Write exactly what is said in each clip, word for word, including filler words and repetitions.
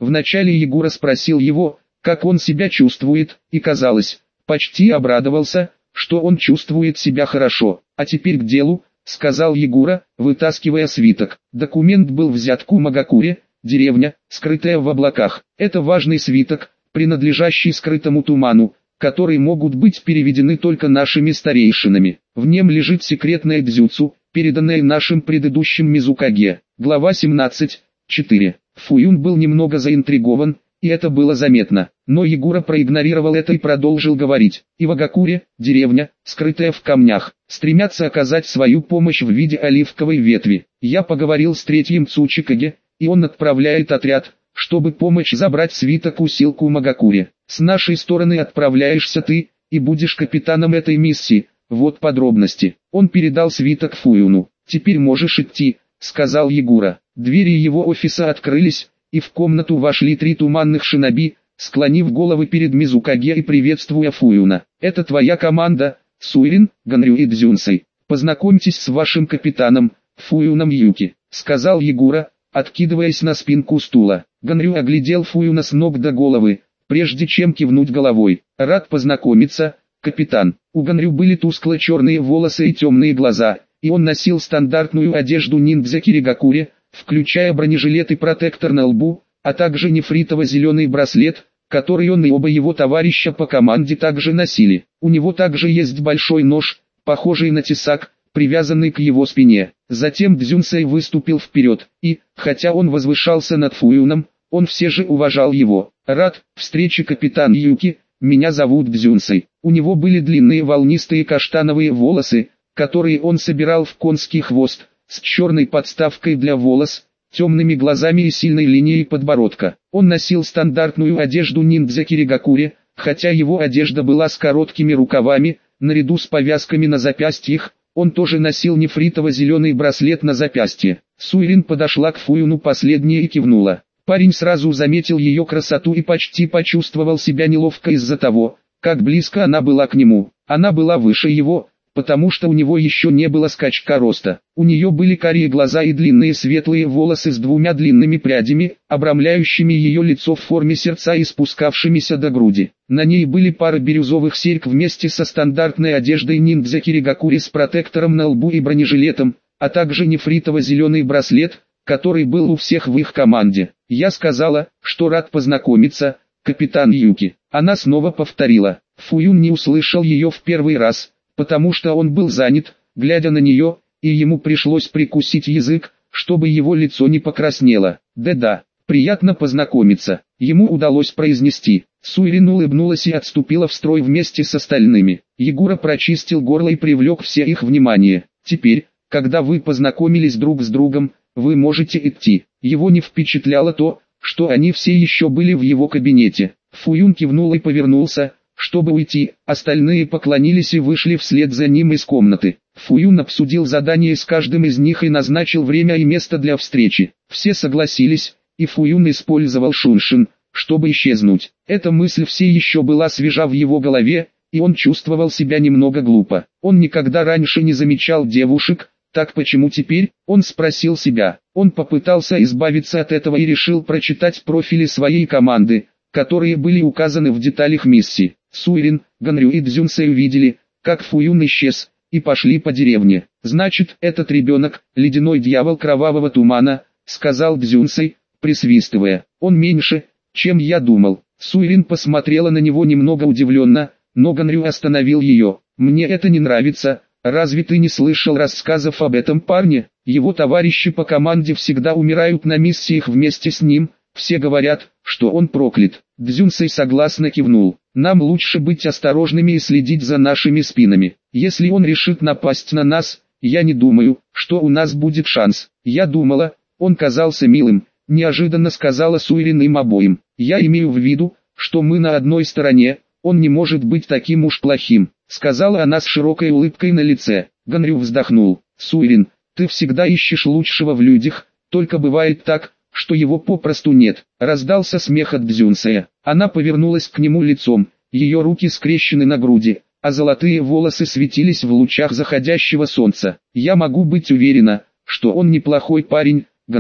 Вначале Егора спросил его, как он себя чувствует, и казалось, почти обрадовался, что он чувствует себя хорошо. А теперь к делу, сказал Егора, вытаскивая свиток. Документ был взят Кумагакуре, деревня, скрытая в облаках. Это важный свиток, принадлежащий скрытому туману, которые могут быть переведены только нашими старейшинами. В нем лежит секретное дзюцу, переданное нашим предыдущим Мизукаге. Глава семнадцать, четыре. Фуюн был немного заинтригован, и это было заметно. Но Егора проигнорировал это и продолжил говорить. Ивагакуре, деревня, скрытая в камнях, стремятся оказать свою помощь в виде оливковой ветви. Я поговорил с третьим Цучикаге, и он отправляет отряд, чтобы помочь забрать свиток у сил Кумагакуре. С нашей стороны отправляешься ты, и будешь капитаном этой миссии. Вот подробности. Он передал свиток Фуюну. Теперь можешь идти, сказал Егора. Двери его офиса открылись, и в комнату вошли три туманных шиноби, склонив головы перед Мизукаге и приветствуя Фуюна. Это твоя команда, Суирин, Ганрю и Дзюнсэй. Познакомьтесь с вашим капитаном, Фуюном Юки, сказал Егора, откидываясь на спинку стула. Ганрю оглядел Фуюна с ног до головы, прежде чем кивнуть головой. Рад познакомиться, капитан. У Ганрю были тускло-черные волосы и темные глаза, и он носил стандартную одежду ниндзя Киригакуре, включая бронежилет и протектор на лбу, а также нефритово-зеленый браслет, который он и оба его товарища по команде также носили. У него также есть большой нож, похожий на тесак, привязанный к его спине. Затем Дзюнсэй выступил вперед, и, хотя он возвышался над Фуюном, он все же уважал его. Рад встрече, капитан Юки, меня зовут Дзюнсэй. У него были длинные волнистые каштановые волосы, которые он собирал в конский хвост, с черной подставкой для волос, темными глазами и сильной линией подбородка. Он носил стандартную одежду ниндзя Киригакуре, хотя его одежда была с короткими рукавами, наряду с повязками на запястьях, он тоже носил нефритово-зеленый браслет на запястье. Суирин подошла к Фуюну последняя и кивнула. Парень сразу заметил ее красоту и почти почувствовал себя неловко из-за того, как близко она была к нему. Она была выше его, потому что у него еще не было скачка роста. У нее были карие глаза и длинные светлые волосы с двумя длинными прядями, обрамляющими ее лицо в форме сердца и спускавшимися до груди. На ней были пара бирюзовых серьг вместе со стандартной одеждой ниндзя Киригакуре с протектором на лбу и бронежилетом, а также нефритово-зеленый браслет, который был у всех в их команде. Я сказала, что рад познакомиться, капитан Юки. Она снова повторила. Фуюн не услышал ее в первый раз, потому что он был занят, глядя на нее, и ему пришлось прикусить язык, чтобы его лицо не покраснело. Да-да, приятно познакомиться. Ему удалось произнести. Суирин улыбнулась и отступила в строй вместе с остальными. Егора прочистил горло и привлек все их внимание. Теперь, когда вы познакомились друг с другом, вы можете идти. Его не впечатляло то, что они все еще были в его кабинете. Фуюн кивнул и повернулся, чтобы уйти. Остальные поклонились и вышли вслед за ним из комнаты. Фуюн обсудил задание с каждым из них и назначил время и место для встречи. Все согласились, и Фуюн использовал Шуншин, чтобы исчезнуть. Эта мысль все еще была свежа в его голове, и он чувствовал себя немного глупо. Он никогда раньше не замечал девушек. Так почему теперь? Он спросил себя. Он попытался избавиться от этого и решил прочитать профили своей команды, которые были указаны в деталях миссии. Суирин, Ганрю и Дзюнсэй увидели, как Фуюн исчез, и пошли по деревне. Значит, этот ребенок, ледяной дьявол кровавого тумана, сказал Дзюнсэй, присвистывая. Он меньше, чем я думал. Суирин посмотрела на него немного удивленно, но Ганрю остановил ее. Мне это не нравится. Разве ты не слышал рассказов об этом парне? Его товарищи по команде всегда умирают на миссиях вместе с ним, все говорят, что он проклят. Дзюнсэй согласно кивнул. Нам лучше быть осторожными и следить за нашими спинами. Если он решит напасть на нас, я не думаю, что у нас будет шанс. Я думала, он казался милым, неожиданно сказала Суирин им обоим. Я имею в виду, что мы на одной стороне, он не может быть таким уж плохим, сказала она с широкой улыбкой на лице. Ганрю вздохнул. Суирин, ты всегда ищешь лучшего в людях, только бывает так, что его попросту нет. Раздался смех от Дзюнсэя. Она повернулась к нему лицом, ее руки скрещены на груди, а золотые волосы светились в лучах заходящего солнца. Я могу быть уверена, что он неплохой парень, Ганрю.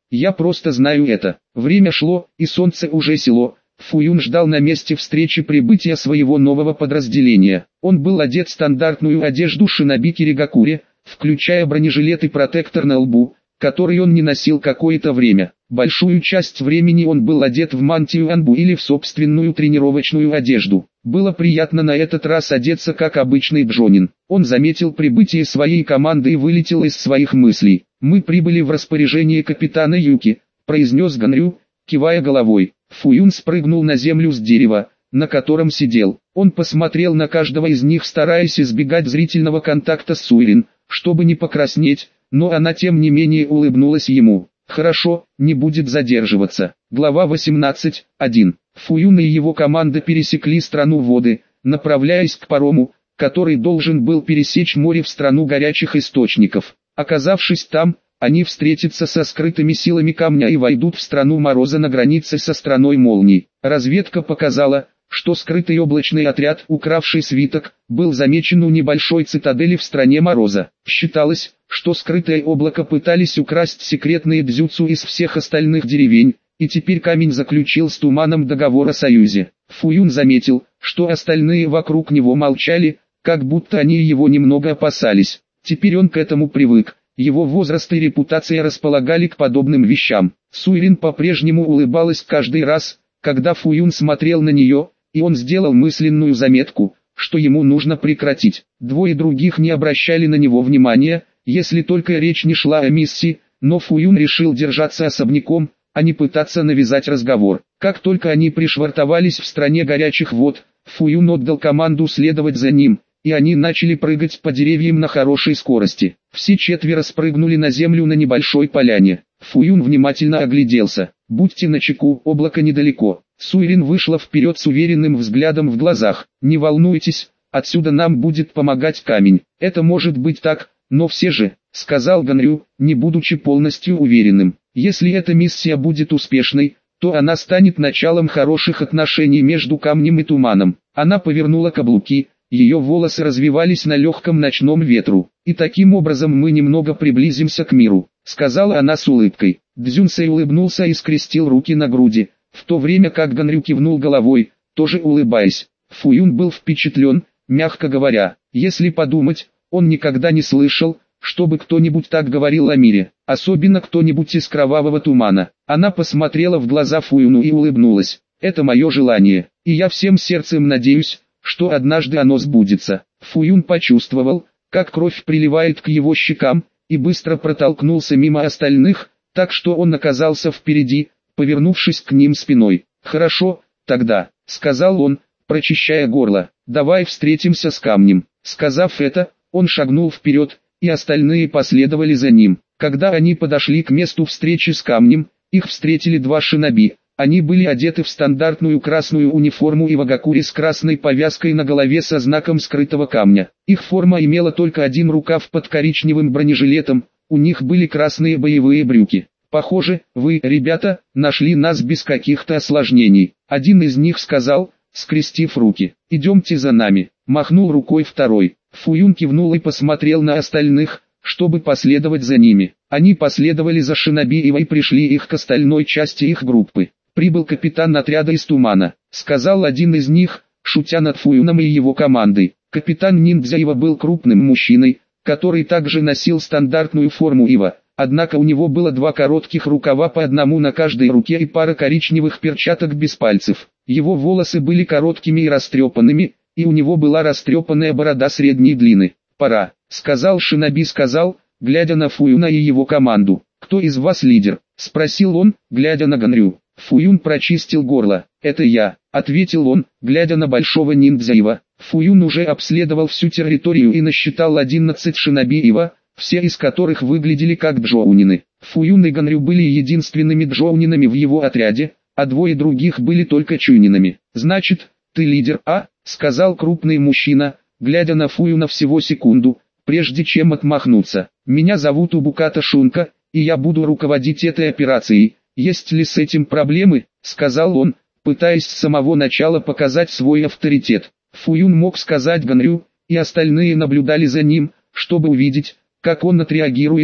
я просто знаю это. Время шло, и солнце уже село. Фуюн ждал на месте встречи прибытия своего нового подразделения. Он был одет в стандартную одежду шиноби Киригакури, включая бронежилет и протектор на лбу, который он не носил какое-то время. Большую часть времени он был одет в мантию анбу или в собственную тренировочную одежду. Было приятно на этот раз одеться как обычный джонин. Он заметил прибытие своей команды и вылетел из своих мыслей. «Мы прибыли в распоряжение капитана Юки», — произнес Ганрю, кивая головой. Фуюн спрыгнул на землю с дерева, на котором сидел. Он посмотрел на каждого из них, стараясь избегать зрительного контакта с Суирин, чтобы не покраснеть, но она тем не менее улыбнулась ему. «Хорошо, не будет задерживаться». Глава восемнадцать. один. Фуюн и его команда пересекли страну воды, направляясь к парому, который должен был пересечь море в страну горячих источников. Оказавшись там, они встретятся со скрытыми силами камня и войдут в страну мороза на границе со страной молний. Разведка показала, что скрытый облачный отряд, укравший свиток, был замечен у небольшой цитадели в стране мороза. Считалось, что скрытое облако пытались украсть секретные дзюцу из всех остальных деревень, и теперь камень заключил с туманом договор о союзе. Фуюн заметил, что остальные вокруг него молчали, как будто они его немного опасались. Теперь он к этому привык. Его возраст и репутация располагали к подобным вещам. Суирин по-прежнему улыбалась каждый раз, когда Фуюн смотрел на нее, и он сделал мысленную заметку, что ему нужно прекратить. Двое других не обращали на него внимания, если только речь не шла о миссии, но Фуюн решил держаться особняком, а не пытаться навязать разговор. Как только они пришвартовались в стране горячих вод, Фуюн отдал команду следовать за ним, и они начали прыгать по деревьям на хорошей скорости. Все четверо спрыгнули на землю на небольшой поляне. Фуюн внимательно огляделся. «Будьте начеку, облако недалеко». Суирин вышла вперед с уверенным взглядом в глазах. «Не волнуйтесь, отсюда нам будет помогать камень». «Это может быть так, но все же», — сказал Ганрю, не будучи полностью уверенным. «Если эта миссия будет успешной, то она станет началом хороших отношений между камнем и туманом». Она повернула каблуки. Ее волосы развивались на легком ночном ветру. «И таким образом мы немного приблизимся к миру», — сказала она с улыбкой. Дзюнсэй улыбнулся и скрестил руки на груди, в то время как Ганрю кивнул головой, тоже улыбаясь. Фуюн был впечатлен, мягко говоря. Если подумать, он никогда не слышал, чтобы кто-нибудь так говорил о мире, особенно кто-нибудь из кровавого тумана. Она посмотрела в глаза Фуюну и улыбнулась. «Это мое желание, и я всем сердцем надеюсь, что однажды оно сбудется». Фуюн почувствовал, как кровь приливает к его щекам, и быстро протолкнулся мимо остальных, так что он оказался впереди, повернувшись к ним спиной. «Хорошо, тогда», — сказал он, прочищая горло, — «давай встретимся с камнем». Сказав это, он шагнул вперед, и остальные последовали за ним. Когда они подошли к месту встречи с камнем, их встретили два шиноби. Они были одеты в стандартную красную униформу и вагакури с красной повязкой на голове со знаком скрытого камня. Их форма имела только один рукав под коричневым бронежилетом, у них были красные боевые брюки. «Похоже, вы, ребята, нашли нас без каких-то осложнений», — один из них сказал, скрестив руки. «Идемте за нами», — махнул рукой второй. Фуюн кивнул и посмотрел на остальных, чтобы последовать за ними. Они последовали за шиноби и пришли их к остальной части их группы. «Прибыл капитан отряда из тумана», — сказал один из них, шутя над Фуюном и его командой. Капитан ниндзя Ива был крупным мужчиной, который также носил стандартную форму Ива, однако у него было два коротких рукава по одному на каждой руке и пара коричневых перчаток без пальцев. Его волосы были короткими и растрепанными, и у него была растрепанная борода средней длины. «Пора», — сказал шиноби, сказал, глядя на Фуюна и его команду. «Кто из вас лидер?» — спросил он, глядя на Ганрю. Фуюн прочистил горло. «Это я», — ответил он, глядя на большого ниндзя Ива. Фуюн уже обследовал всю территорию и насчитал одиннадцать шиноби Ива, все из которых выглядели как джоунины. Фуюн и Ганрю были единственными джоунинами в его отряде, а двое других были только чунинами. «Значит, ты лидер, а?» — сказал крупный мужчина, глядя на Фуюна всего секунду, прежде чем отмахнуться. «Меня зовут Убуката Шунка, и я буду руководить этой операцией. Есть ли с этим проблемы?» — сказал он, пытаясь с самого начала показать свой авторитет. Фуюн мог сказать Ганрю, и остальные наблюдали за ним, чтобы увидеть, как он отреагирует,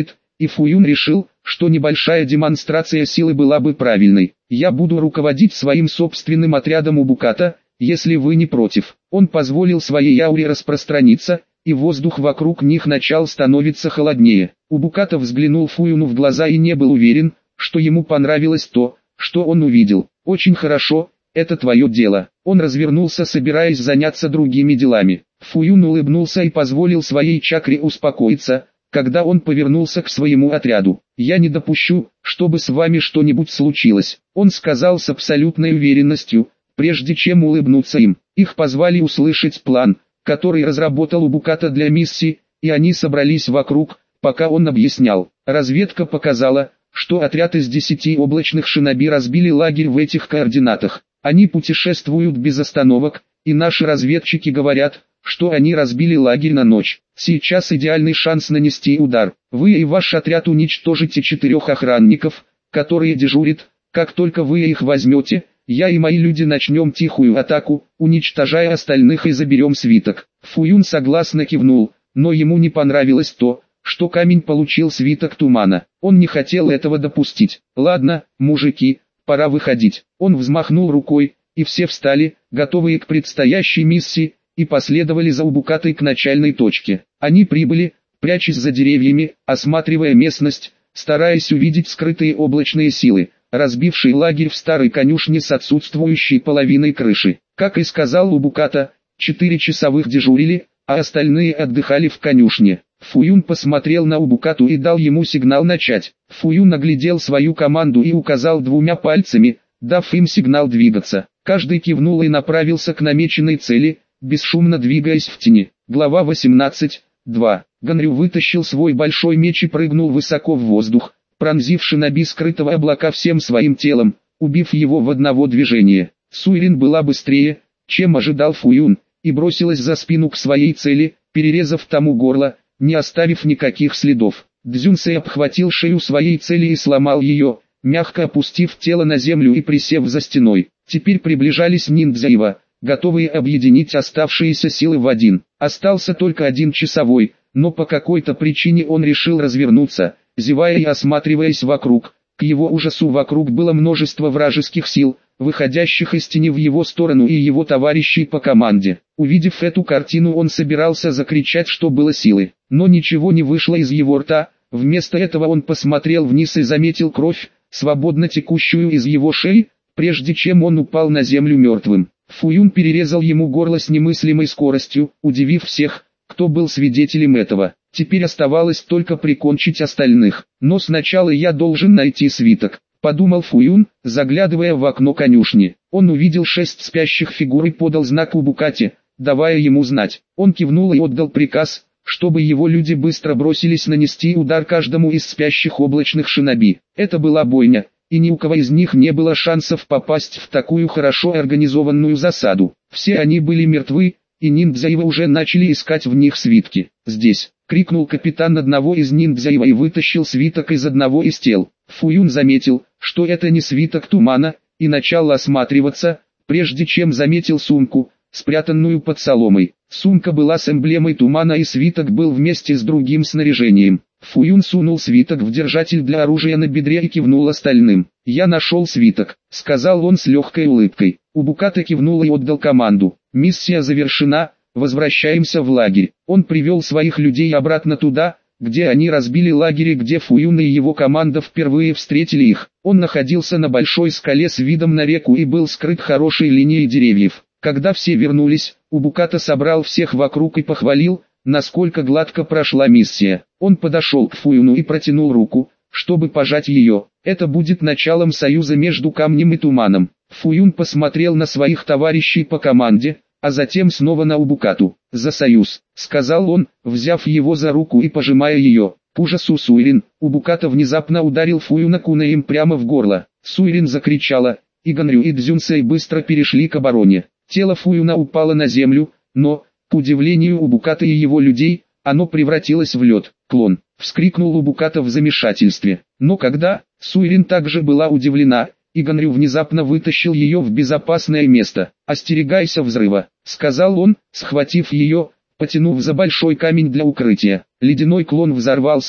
и Фуюн решил, что небольшая демонстрация силы была бы правильной. «Я буду руководить своим собственным отрядом Убуката, если вы не против». Он позволил своей ауре распространиться, и воздух вокруг них начал становиться холоднее. Убуката взглянул Фуюну в глаза и не был уверен, что ему понравилось то, что он увидел. «Очень хорошо, это твое дело». Он развернулся, собираясь заняться другими делами. Фуюн улыбнулся и позволил своей чакре успокоиться, когда он повернулся к своему отряду. «Я не допущу, чтобы с вами что-нибудь случилось», он сказал с абсолютной уверенностью, прежде чем улыбнуться им. Их позвали услышать план, который разработал Убуката для миссии, и они собрались вокруг, пока он объяснял. Разведка показала, что отряд из десяти облачных шиноби разбили лагерь в этих координатах. Они путешествуют без остановок, и наши разведчики говорят, что они разбили лагерь на ночь. Сейчас идеальный шанс нанести удар. Вы и ваш отряд уничтожите четырех охранников, которые дежурят. Как только вы их возьмете, я и мои люди начнем тихую атаку, уничтожая остальных, и заберем свиток». Фуюн согласно кивнул, но ему не понравилось то, что камень получил свиток тумана. Он не хотел этого допустить. «Ладно, мужики, пора выходить». Он взмахнул рукой, и все встали, готовые к предстоящей миссии, и последовали за Убукатой к начальной точке. Они прибыли, прячась за деревьями, осматривая местность, стараясь увидеть скрытые облачные силы, разбившие лагерь в старой конюшне с отсутствующей половиной крыши. Как и сказал Убуката, четыре часовых дежурили, а остальные отдыхали в конюшне. Фуюн посмотрел на Убукату и дал ему сигнал начать. Фуюн оглядел свою команду и указал двумя пальцами, дав им сигнал двигаться. Каждый кивнул и направился к намеченной цели, бесшумно двигаясь в тени. Глава восемнадцать. два. Ганрю вытащил свой большой меч и прыгнул высоко в воздух, пронзив шиноби скрытого облака всем своим телом, убив его в одного движения. Суйрин была быстрее, чем ожидал Фуюн, и бросилась за спину к своей цели, перерезав тому горло, не оставив никаких следов. Дзюнсэй обхватил шею своей цели и сломал ее, мягко опустив тело на землю и присев за стеной. Теперь приближались ниндзяева, готовые объединить оставшиеся силы в один. Остался только один часовой, но по какой-то причине он решил развернуться, зевая и осматриваясь вокруг. К его ужасу вокруг было множество вражеских сил, выходящих из тени в его сторону, и его товарищей по команде. Увидев эту картину, он собирался закричать, что было силы, но ничего не вышло из его рта. Вместо этого он посмотрел вниз и заметил кровь, свободно текущую из его шеи, прежде чем он упал на землю мертвым. Фуюн перерезал ему горло с немыслимой скоростью, удивив всех, кто был свидетелем этого. Теперь оставалось только прикончить остальных. «Но сначала я должен найти свиток», — подумал Фуюн, заглядывая в окно конюшни. Он увидел шесть спящих фигур и подал знак Убукате, давая ему знать. Он кивнул и отдал приказ, чтобы его люди быстро бросились нанести удар каждому из спящих облачных шиноби. Это была бойня, и ни у кого из них не было шансов попасть в такую хорошо организованную засаду. Все они были мертвы, и ниндзяева уже начали искать в них свитки. «Здесь!» — крикнул капитан одного из ниндзяева и вытащил свиток из одного из тел. Фуюн заметил, что это не свиток тумана, и начал осматриваться, прежде чем заметил сумку, спрятанную под соломой. Сумка была с эмблемой тумана, и свиток был вместе с другим снаряжением. Фуюн сунул свиток в держатель для оружия на бедре и кивнул остальным. «Я нашел свиток», — сказал он с легкой улыбкой. Убуката кивнул и отдал команду. «Миссия завершена, возвращаемся в лагерь». Он привел своих людей обратно туда, где они разбили лагерь и где Фуюн и его команда впервые встретили их. Он находился на большой скале с видом на реку и был скрыт хорошей линией деревьев. Когда все вернулись, Убуката собрал всех вокруг и похвалил, насколько гладко прошла миссия. Он подошел к Фуюну и протянул руку, чтобы пожать ее. «Это будет началом союза между камнем и туманом». Фуюн посмотрел на своих товарищей по команде, а затем снова на Убукату. «За союз», — сказал он, взяв его за руку и пожимая ее. К ужасу Суйрин, Убуката внезапно ударил Фуюна кунаем прямо в горло. Суйрин закричала, и Ганрю и Дзюнсэй быстро перешли к обороне. Тело Фуюна упало на землю, но, к удивлению Убуката и его людей, оно превратилось в лед. «Клон!» — вскрикнул Убуката в замешательстве. Но когда, Суйрин также была удивлена, и Ганрю внезапно вытащил ее в безопасное место. «Остерегайся взрыва», — сказал он, схватив ее, потянув за большой камень для укрытия. Ледяной клон взорвался,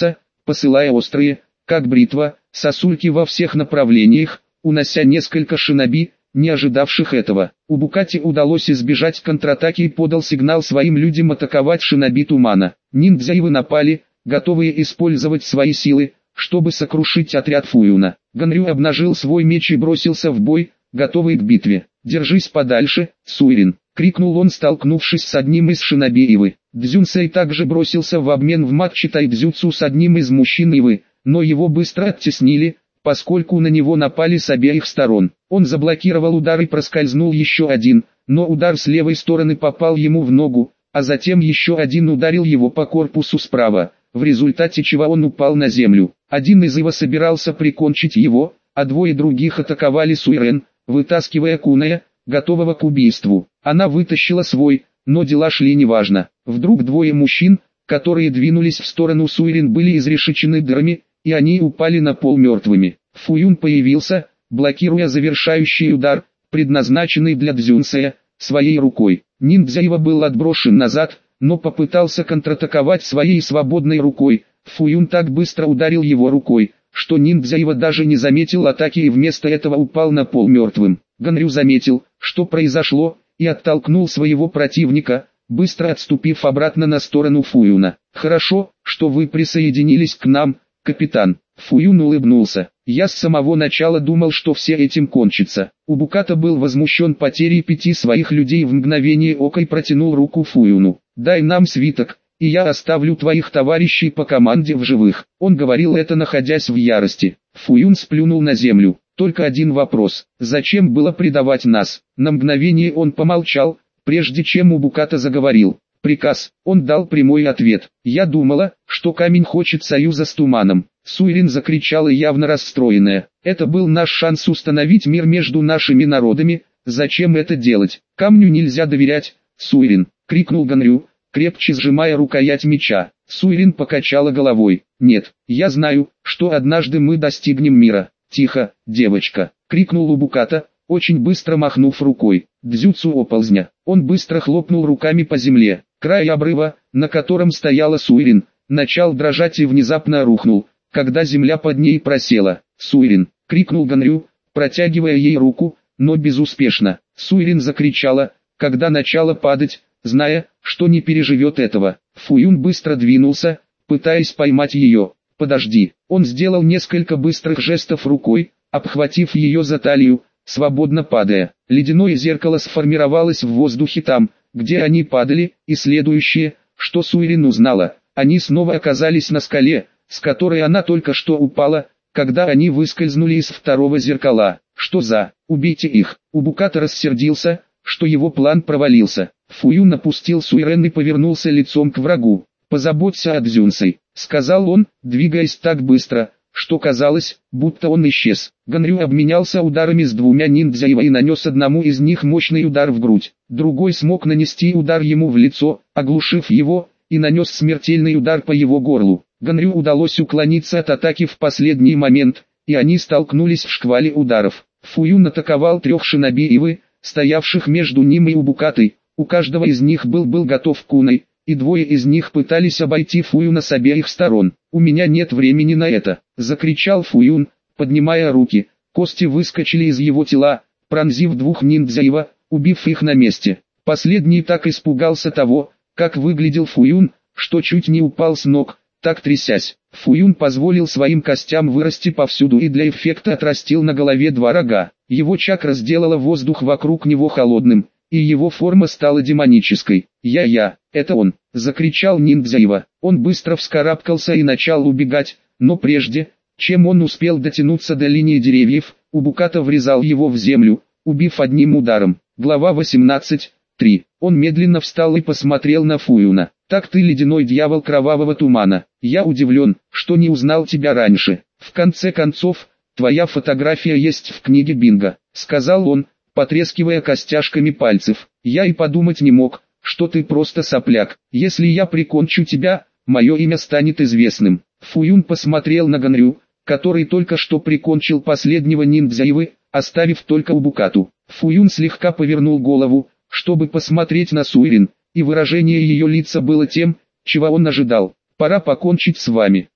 посылая острые, как бритва, сосульки во всех направлениях, унося несколько шиноби, не ожидавших этого. Убукате удалось избежать контратаки и подал сигнал своим людям атаковать шиноби тумана. Ниндзяевы напали, готовые использовать свои силы, чтобы сокрушить отряд Фуюна. Ганрю обнажил свой меч и бросился в бой, готовый к битве. «Держись подальше, Суирин!» — крикнул он, столкнувшись с одним из шиноби Ивы. Дзюнсэй также бросился в обмен в матче тайцзюцу с одним из мужчин Ивы, но его быстро оттеснили, поскольку на него напали с обеих сторон. Он заблокировал удар и проскользнул еще один, но удар с левой стороны попал ему в ногу, а затем еще один ударил его по корпусу справа, в результате чего он упал на землю. Один из Ива собирался прикончить его, а двое других атаковали Суирен, вытаскивая Куная, готового к убийству. Она вытащила свой, но дела шли неважно. Вдруг двое мужчин, которые двинулись в сторону Суирен, были изрешечены дырами, и они упали на пол мертвыми. Фуюн появился, блокируя завершающий удар, предназначенный для Дзюнсэя, своей рукой. Ниндзяева был отброшен назад, но попытался контратаковать своей свободной рукой. Фуюн так быстро ударил его рукой, что Ниндзяева даже не заметил атаки и вместо этого упал на пол мертвым. Ганрю заметил, что произошло, и оттолкнул своего противника, быстро отступив обратно на сторону Фуюна. «Хорошо, что вы присоединились к нам, капитан». Фуюн улыбнулся. «Я с самого начала думал, что все этим кончится». Убуката был возмущен потерей пяти своих людей, в мгновение ока и протянул руку Фуюну. «Дай нам свиток, и я оставлю твоих товарищей по команде в живых». Он говорил это, находясь в ярости. Фуюн сплюнул на землю. «Только один вопрос. Зачем было предавать нас?» На мгновение он помолчал, прежде чем Убуката заговорил. «Приказ». Он дал прямой ответ. «Я думала, что камень хочет союза с туманом». Суирин закричала, явно расстроенная. «Это был наш шанс установить мир между нашими народами. Зачем это делать? Камню нельзя доверять, Суирин!» — крикнул Ганрю, крепче сжимая рукоять меча. Суирин покачала головой. «Нет, я знаю, что однажды мы достигнем мира». «Тихо, девочка!» — крикнул Убуката, очень быстро махнув рукой. Дзюцу оползня. Он быстро хлопнул руками по земле. Край обрыва, на котором стояла Суирин, начал дрожать и внезапно рухнул, когда земля под ней просела. «Суирин!» — крикнул Ганрю, протягивая ей руку, но безуспешно. Суирин закричала, когда начала падать, зная, что не переживет этого. Фуюн быстро двинулся, пытаясь поймать ее. «Подожди!» Он сделал несколько быстрых жестов рукой, обхватив ее за талию, свободно падая. Ледяное зеркало сформировалось в воздухе там, где они падали, и следующее, что Суирин узнала, они снова оказались на скале, с которой она только что упала, когда они выскользнули из второго зеркала. «Что за? Убейте их!» Убуката рассердился, что его план провалился. Фуюн опустил Суирен и повернулся лицом к врагу. «Позаботься о Дзюнсэй», — сказал он, двигаясь так быстро, что казалось, будто он исчез. Ганрю обменялся ударами с двумя ниндзяева и нанес одному из них мощный удар в грудь. Другой смог нанести удар ему в лицо, оглушив его, и нанес смертельный удар по его горлу. Ганрю удалось уклониться от атаки в последний момент, и они столкнулись в шквале ударов. Фуюн атаковал трех шиноби Ивы, стоявших между ним и Убукатой. У каждого из них был был готов кунай, и двое из них пытались обойти Фуюна с обеих сторон. «У меня нет времени на это!» — закричал Фуюн, поднимая руки. Кости выскочили из его тела, пронзив двух ниндзяева, убив их на месте. Последний так испугался того, как выглядел Фуюн, что чуть не упал с ног, так трясясь. Фуюн позволил своим костям вырасти повсюду и для эффекта отрастил на голове два рога. Его чакра сделала воздух вокруг него холодным, и его форма стала демонической. «Я-я, это он!» — закричал ниндзяева. Он быстро вскарабкался и начал убегать, но прежде, чем он успел дотянуться до линии деревьев, Убуката врезал его в землю, убив одним ударом. Глава восемнадцать. три. Он медленно встал и посмотрел на Фуюна. «Так ты ледяной дьявол кровавого тумана. Я удивлен, что не узнал тебя раньше. В конце концов, твоя фотография есть в книге Бинго», — сказал он, потрескивая костяшками пальцев. «Я и подумать не мог, что ты просто сопляк. Если я прикончу тебя, мое имя станет известным». Фуюн посмотрел на Ганрю, который только что прикончил последнего ниндзяевы, оставив только Убукату. Фуюн слегка повернул голову, чтобы посмотреть на Суирин, и выражение ее лица было тем, чего он ожидал. «Пора покончить с вами».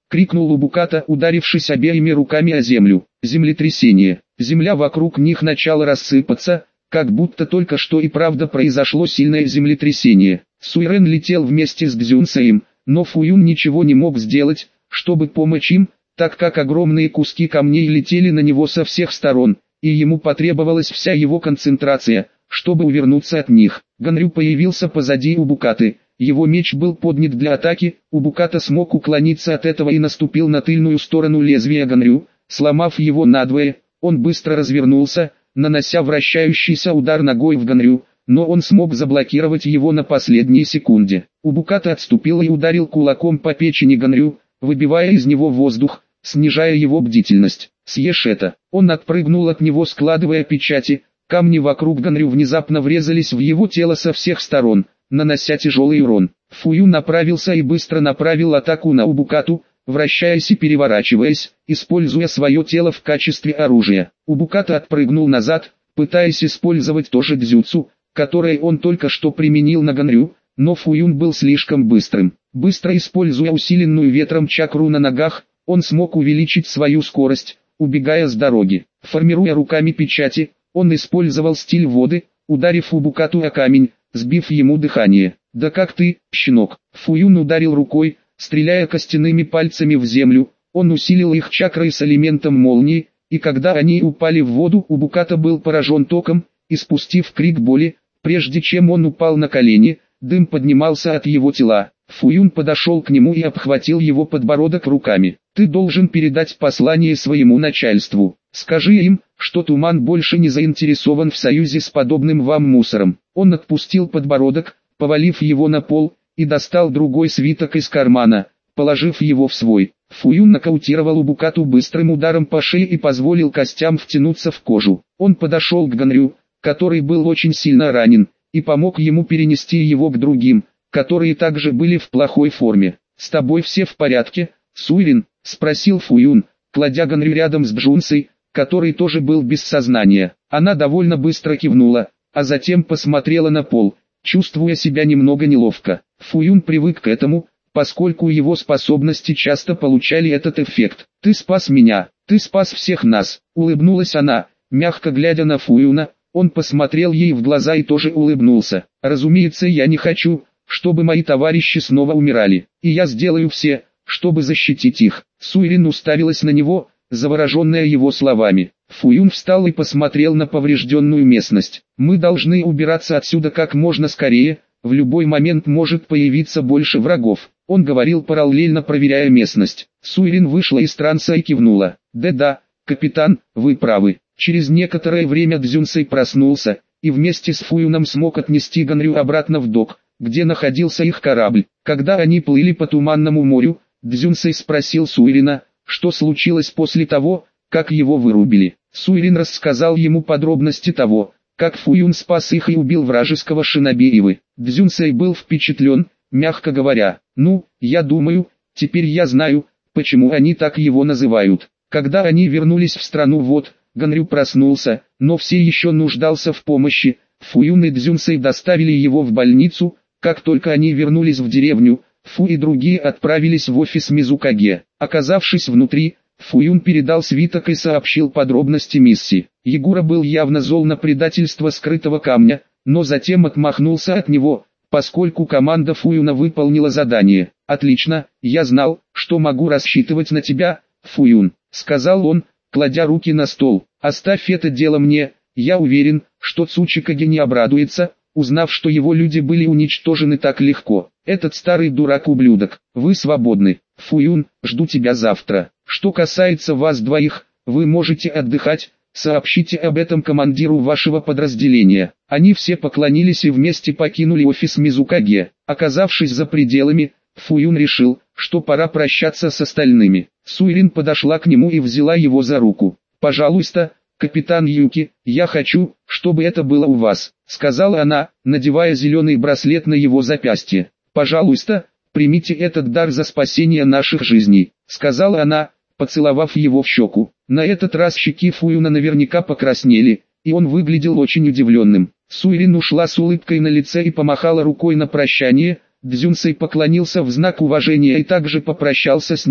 — крикнул Убуката, ударившись обеими руками о землю. Землетрясение. Земля вокруг них начала рассыпаться, как будто только что и правда произошло сильное землетрясение. Суйрен летел вместе с Дзюнсеем, но Фуюн ничего не мог сделать, чтобы помочь им, так как огромные куски камней летели на него со всех сторон, и ему потребовалась вся его концентрация, чтобы увернуться от них. Ганрю появился позади Убукаты. Его меч был поднят для атаки, Убуката смог уклониться от этого и наступил на тыльную сторону лезвия Ганрю, сломав его надвое. Он быстро развернулся, нанося вращающийся удар ногой в Ганрю, но он смог заблокировать его на последней секунде. Убуката отступил и ударил кулаком по печени Ганрю, выбивая из него воздух, снижая его бдительность. «Съешь это!» Он отпрыгнул от него, складывая печати. Камни вокруг Ганрю внезапно врезались в его тело со всех сторон, нанося тяжелый урон. Фуюн направился и быстро направил атаку на Убукату, вращаясь и переворачиваясь, используя свое тело в качестве оружия. Убуката отпрыгнул назад, пытаясь использовать то же дзюцу, которое он только что применил на Ганрю, но Фуюн был слишком быстрым. Быстро используя усиленную ветром чакру на ногах, он смог увеличить свою скорость, убегая с дороги. Формируя руками печати, он использовал стиль воды, ударив Убукату о камень, сбив ему дыхание. «Да как ты, щенок!» Фуюн ударил рукой, стреляя костяными пальцами в землю. Он усилил их чакрой с элементом молнии, и когда они упали в воду, Убуката был поражен током, испустив крик боли. Прежде чем он упал на колени, дым поднимался от его тела. Фуюн подошел к нему и обхватил его подбородок руками. «Ты должен передать послание своему начальству. Скажи им, что Туман больше не заинтересован в союзе с подобным вам мусором». Он отпустил подбородок, повалив его на пол, и достал другой свиток из кармана, положив его в свой. Фуюн нокаутировал Убукату быстрым ударом по шее и позволил костям втянуться в кожу. Он подошел к Ганрю, который был очень сильно ранен, и помог ему перенести его к другим, которые также были в плохой форме. «С тобой все в порядке, Суйрин?» — спросил Фуюн, кладя Ганрю рядом с Джунсой, который тоже был без сознания. Она довольно быстро кивнула, а затем посмотрела на пол, чувствуя себя немного неловко. Фуюн привык к этому, поскольку его способности часто получали этот эффект. «Ты спас меня, ты спас всех нас», — улыбнулась она, мягко глядя на Фуюна. Он посмотрел ей в глаза и тоже улыбнулся. «Разумеется, я не хочу, чтобы мои товарищи снова умирали, и я сделаю все, чтобы защитить их». Суйрин уставилась на него, завороженная его словами. Фуюн встал и посмотрел на поврежденную местность. «Мы должны убираться отсюда как можно скорее, в любой момент может появиться больше врагов». Он говорил параллельно, проверяя местность. Суйрин вышла из транса и кивнула. «Да-да, капитан, вы правы». Через некоторое время Дзюнсэй проснулся, и вместе с Фуюном смог отнести Ганрю обратно в док, где находился их корабль. Когда они плыли по Туманному морю, Дзюнсэй спросил Суйрина, что случилось после того, как его вырубили. Суйрин рассказал ему подробности того, как Фуюн спас их и убил вражеского шинобиевы. Дзюнсэй был впечатлен, мягко говоря. «Ну, я думаю, теперь я знаю, почему они так его называют». Когда они вернулись в страну вод, Ганрю проснулся, но все еще нуждался в помощи. Фуюн и Дзюнсэй доставили его в больницу. Как только они вернулись в деревню, Фу и другие отправились в офис Мизукаге. Оказавшись внутри, Фуюн передал свиток и сообщил подробности миссии. Ягура был явно зол на предательство скрытого камня, но затем отмахнулся от него, поскольку команда Фуюна выполнила задание. «Отлично, я знал, что могу рассчитывать на тебя, Фуюн», — сказал он, кладя руки на стол. «Оставь это дело мне, я уверен, что Цучикаге не обрадуется, узнав, что его люди были уничтожены так легко. Этот старый дурак-ублюдок, вы свободны. Фуюн, жду тебя завтра. Что касается вас двоих, вы можете отдыхать, сообщите об этом командиру вашего подразделения». Они все поклонились и вместе покинули офис Мизукаге. Оказавшись за пределами, Фуюн решил, что пора прощаться с остальными. Суйрин подошла к нему и взяла его за руку. «Пожалуйста, капитан Юки, я хочу, чтобы это было у вас», — сказала она, надевая зеленый браслет на его запястье. «Пожалуйста, примите этот дар за спасение наших жизней», — сказала она, поцеловав его в щеку. На этот раз щеки Фуюна наверняка покраснели, и он выглядел очень удивленным. Суйрин ушла с улыбкой на лице и помахала рукой на прощание. Дзюнсэй поклонился в знак уважения и также попрощался с ним,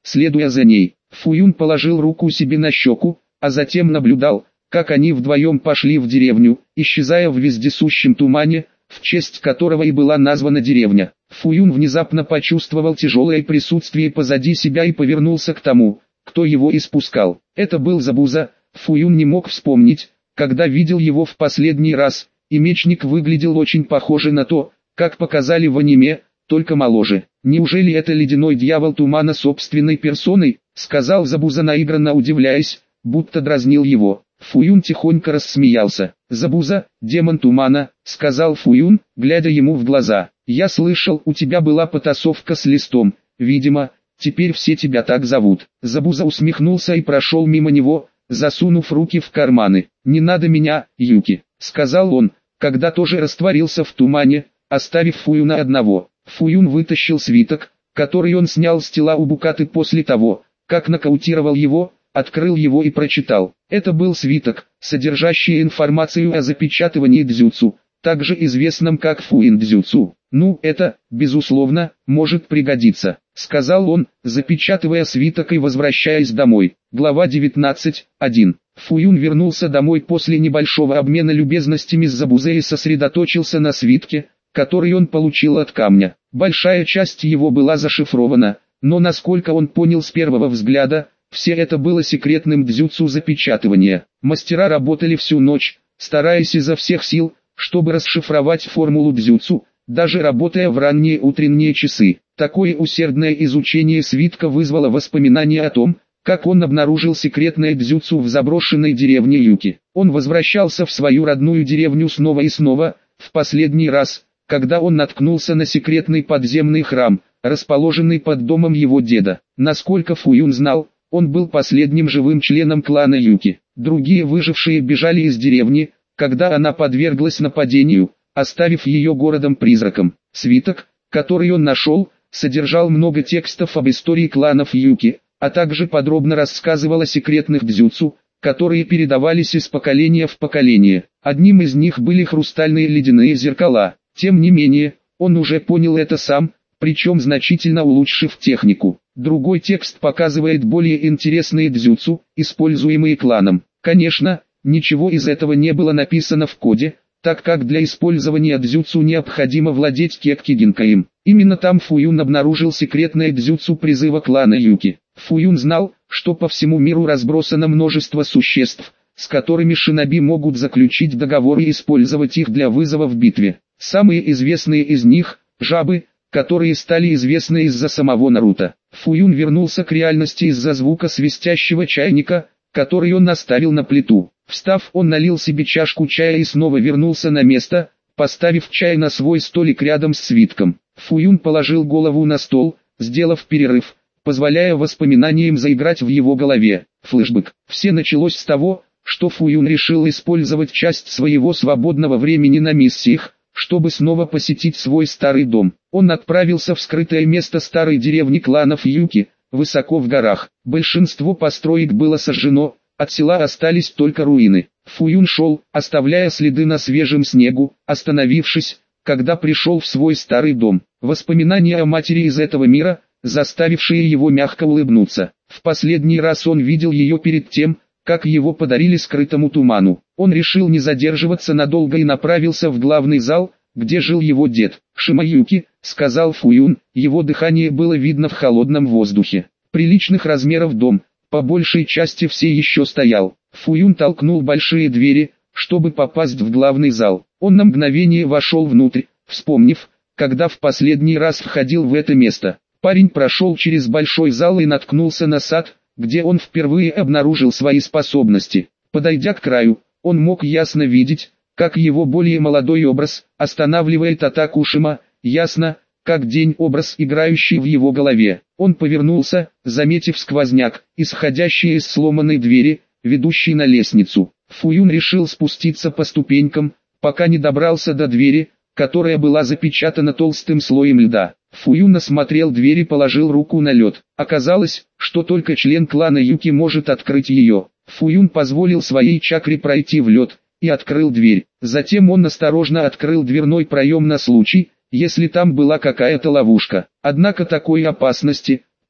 следуя за ней. Фуюн положил руку себе на щеку, а затем наблюдал, как они вдвоем пошли в деревню, исчезая в вездесущем тумане, в честь которого и была названа деревня. Фуюн внезапно почувствовал тяжелое присутствие позади себя и повернулся к тому, кто его испускал. Это был Забуза. Фуюн не мог вспомнить, когда видел его в последний раз, и мечник выглядел очень похоже на то, как показали в аниме, только моложе. «Неужели это ледяной дьявол тумана собственной персоной?» — сказал Забуза, наигранно удивляясь, будто дразнил его. Фуюн тихонько рассмеялся. «Забуза, демон тумана», — сказал Фуюн, глядя ему в глаза. «Я слышал, у тебя была потасовка с листом, видимо, теперь все тебя так зовут». Забуза усмехнулся и прошел мимо него, засунув руки в карманы. «Не надо меня, Юки», — сказал он, когда тоже растворился в тумане, оставив Фуюна одного. Фуюн вытащил свиток, который он снял с тела Убукаты после того, как нокаутировал его, открыл его и прочитал. Это был свиток, содержащий информацию о запечатывании дзюцу, также известном как фуин-дзюцу. «Ну, это, безусловно, может пригодиться», — сказал он, запечатывая свиток и возвращаясь домой. Глава девятнадцать, один. Фуюн вернулся домой после небольшого обмена любезностями с Забузой и сосредоточился на свитке, который он получил от камня. Большая часть его была зашифрована, но насколько он понял с первого взгляда, все это было секретным дзюцу запечатывания. Мастера работали всю ночь, стараясь изо всех сил, чтобы расшифровать формулу дзюцу, даже работая в ранние утренние часы. Такое усердное изучение свитка вызвало воспоминания о том, как он обнаружил секретное дзюцу в заброшенной деревне Юки. Он возвращался в свою родную деревню снова и снова, в последний раз, когда он наткнулся на секретный подземный храм, расположенный под домом его деда. Насколько Фуюн знал, он был последним живым членом клана Юки. Другие выжившие бежали из деревни, когда она подверглась нападению, оставив ее городом-призраком. Свиток, который он нашел, содержал много текстов об истории кланов Юки, а также подробно рассказывал о секретных дзюцу, которые передавались из поколения в поколение. Одним из них были хрустальные ледяные зеркала. Тем не менее, он уже понял это сам, причем значительно улучшив технику. Другой текст показывает более интересные дзюцу, используемые кланом. Конечно, ничего из этого не было написано в коде, так как для использования дзюцу необходимо владеть кекки-гинкаем. Именно там Фуюн обнаружил секретное дзюцу призыва клана Юки. Фуюн знал, что по всему миру разбросано множество существ, с которыми шиноби могут заключить договор и использовать их для вызова в битве. Самые известные из них – жабы, которые стали известны из-за самого Наруто. Фуюн вернулся к реальности из-за звука свистящего чайника, который он наставил на плиту. Встав, он налил себе чашку чая и снова вернулся на место, поставив чай на свой столик рядом с свитком. Фуюн положил голову на стол, сделав перерыв, позволяя воспоминаниям заиграть в его голове. Флэшбэк. Все началось с того, что Фуюн решил использовать часть своего свободного времени на миссиях, чтобы снова посетить свой старый дом. Он отправился в скрытое место старой деревни кланов Юки, высоко в горах. Большинство построек было сожжено, от села остались только руины. Фуюн шел, оставляя следы на свежем снегу, остановившись, когда пришел в свой старый дом. Воспоминания о матери из этого мира, заставившие его мягко улыбнуться. В последний раз он видел ее перед тем, как его подарили скрытому туману. Он решил не задерживаться надолго и направился в главный зал, где жил его дед. «Шимаюки», — сказал Фуюн, его дыхание было видно в холодном воздухе. Приличных размеров дом, по большей части все еще стоял. Фуюн толкнул большие двери, чтобы попасть в главный зал. Он на мгновение вошел внутрь, вспомнив, когда в последний раз входил в это место. Парень прошел через большой зал и наткнулся на сад, где он впервые обнаружил свои способности. Подойдя к краю, он мог ясно видеть, как его более молодой образ останавливает атаку Шима, ясно, как день образ, играющий в его голове. Он повернулся, заметив сквозняк, исходящий из сломанной двери, ведущей на лестницу. Фуюн решил спуститься по ступенькам, пока не добрался до двери, которая была запечатана толстым слоем льда. Фуюн осмотрел дверь и положил руку на лед. Оказалось, что только член клана Юки может открыть ее. Фуюн позволил своей чакре пройти в лед и открыл дверь. Затем он осторожно открыл дверной проем на случай, если там была какая-то ловушка. Однако такой опасности,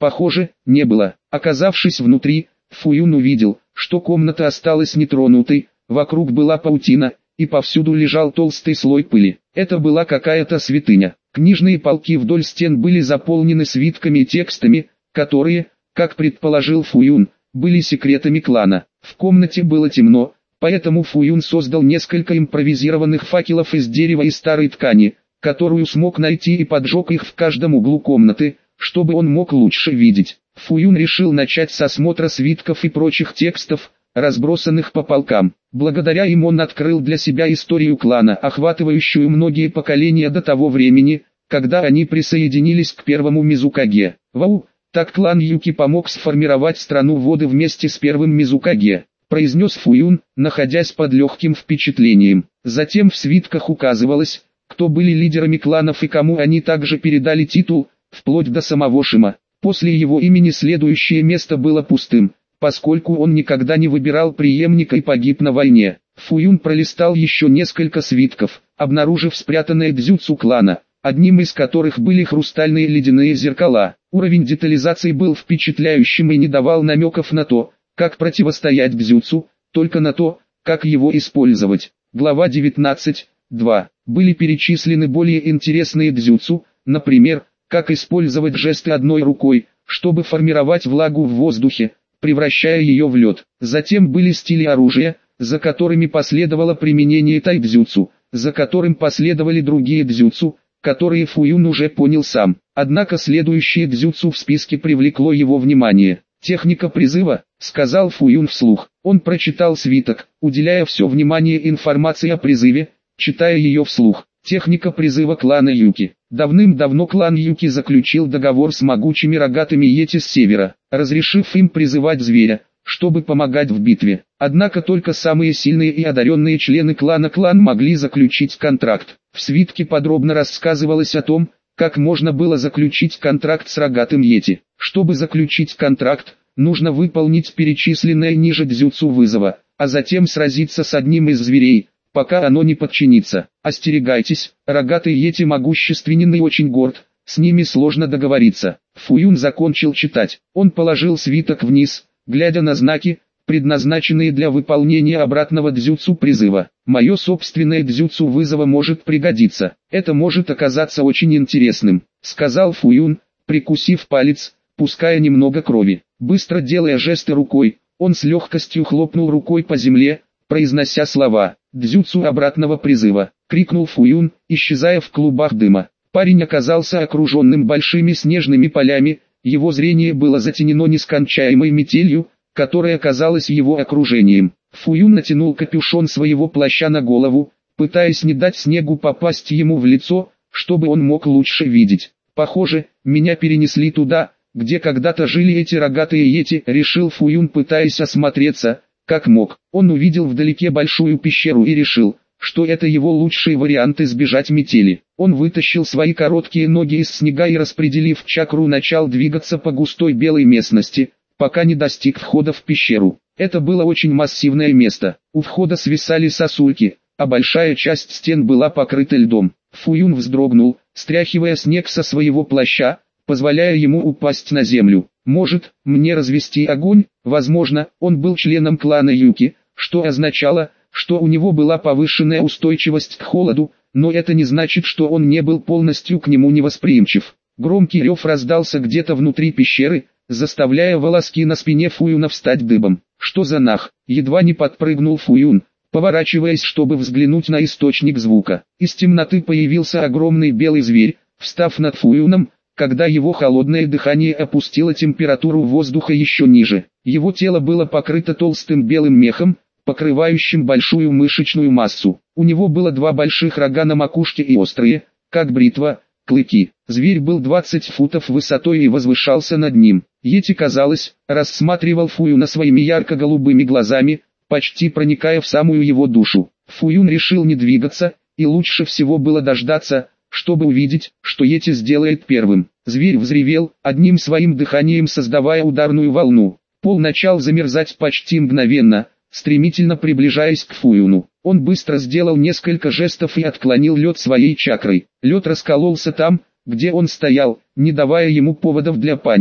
Похоже, не было. Оказавшись внутри, Фуюн увидел, что комната осталась нетронутой, вокруг была паутина, и повсюду лежал толстый слой пыли. Это была какая-то святыня. Книжные полки вдоль стен были заполнены свитками и текстами, которые, как предположил Фуюн, были секретами клана. В комнате было темно, поэтому Фуюн создал несколько импровизированных факелов из дерева и старой ткани, которую смог найти, и поджег их в каждом углу комнаты, чтобы он мог лучше видеть. Фуюн решил начать с осмотра свитков и прочих текстов, разбросанных по полкам. Благодаря им он открыл для себя историю клана, охватывающую многие поколения до того времени, когда они присоединились к первому Мизукаге. Вау, так клан Юки помог сформировать страну воды вместе с первым Мизукаге, произнес Фуюн, находясь под легким впечатлением. Затем в свитках указывалось, кто были лидерами кланов и кому они также передали титул, вплоть до самого Шима. После его имени следующее место было пустым, поскольку он никогда не выбирал преемника и погиб на войне. Фуюн пролистал еще несколько свитков, обнаружив спрятанное дзюцу клана, одним из которых были хрустальные ледяные зеркала. Уровень детализации был впечатляющим и не давал намеков на то, как противостоять дзюцу, только на то, как его использовать. Глава девятнадцать, два. Были перечислены более интересные дзюцу, например, как использовать жесты одной рукой, чтобы формировать влагу в воздухе, превращая ее в лед. Затем были стили оружия, за которыми последовало применение тайдзюцу, за которым последовали другие дзюцу, которые Фуюн уже понял сам. Однако следующее дзюцу в списке привлекло его внимание. «Техника призыва», — сказал Фуюн вслух. Он прочитал свиток, уделяя все внимание информации о призыве, читая ее вслух. Техника призыва клана Юки. Давным-давно клан Юки заключил договор с могучими рогатыми йети с севера, разрешив им призывать зверя, чтобы помогать в битве. Однако только самые сильные и одаренные члены клана клан могли заключить контракт. В свитке подробно рассказывалось о том, как можно было заключить контракт с рогатым йети. Чтобы заключить контракт, нужно выполнить перечисленное ниже дзюцу вызова, а затем сразиться с одним из зверей, пока оно не подчинится. Остерегайтесь, рогатый йети могущественен и очень горд, с ними сложно договориться. Фуюн закончил читать. Он положил свиток вниз, глядя на знаки, предназначенные для выполнения обратного дзюцу призыва. Мое собственное дзюцу вызова может пригодиться. Это может оказаться очень интересным, сказал Фуюн, прикусив палец, пуская немного крови. Быстро делая жесты рукой, он с легкостью хлопнул рукой по земле, произнося слова «Дзюцу обратного призыва», крикнул Фуюн, исчезая в клубах дыма. Парень оказался окруженным большими снежными полями, его зрение было затенено нескончаемой метелью, которая казалась его окружением. Фуюн натянул капюшон своего плаща на голову, пытаясь не дать снегу попасть ему в лицо, чтобы он мог лучше видеть. «Похоже, меня перенесли туда, где когда-то жили эти рогатые йети», решил Фуюн, пытаясь осмотреться, как мог. Он увидел вдалеке большую пещеру и решил, что это его лучший вариант избежать метели. Он вытащил свои короткие ноги из снега и, распределив чакру, начал двигаться по густой белой местности, пока не достиг входа в пещеру. Это было очень массивное место. У входа свисали сосульки, а большая часть стен была покрыта льдом. Фуюн вздрогнул, стряхивая снег со своего плаща, позволяя ему упасть на землю. «Может, мне развести огонь?» Возможно, он был членом клана Юки, что означало, что у него была повышенная устойчивость к холоду, но это не значит, что он не был полностью к нему невосприимчив. Громкий рев раздался где-то внутри пещеры, заставляя волоски на спине Фуюна встать дыбом. «Что за нах?» Едва не подпрыгнул Фуюн, поворачиваясь, чтобы взглянуть на источник звука. Из темноты появился огромный белый зверь, встав над Фуюном, когда его холодное дыхание опустило температуру воздуха еще ниже. Его тело было покрыто толстым белым мехом, покрывающим большую мышечную массу. У него было два больших рога на макушке и острые, как бритва, клыки. Зверь был двадцать футов высотой и возвышался над ним. Йети, казалось, рассматривал Фуюна своими ярко-голубыми глазами, почти проникая в самую его душу. Фуюн решил не двигаться, и лучше всего было дождаться, чтобы увидеть, что Йети сделает первым. Зверь взревел, одним своим дыханием создавая ударную волну. Пол начал замерзать почти мгновенно, стремительно приближаясь к Фуюну. Он быстро сделал несколько жестов и отклонил лед своей чакрой. Лед раскололся там, где он стоял, не давая ему поводов для паники.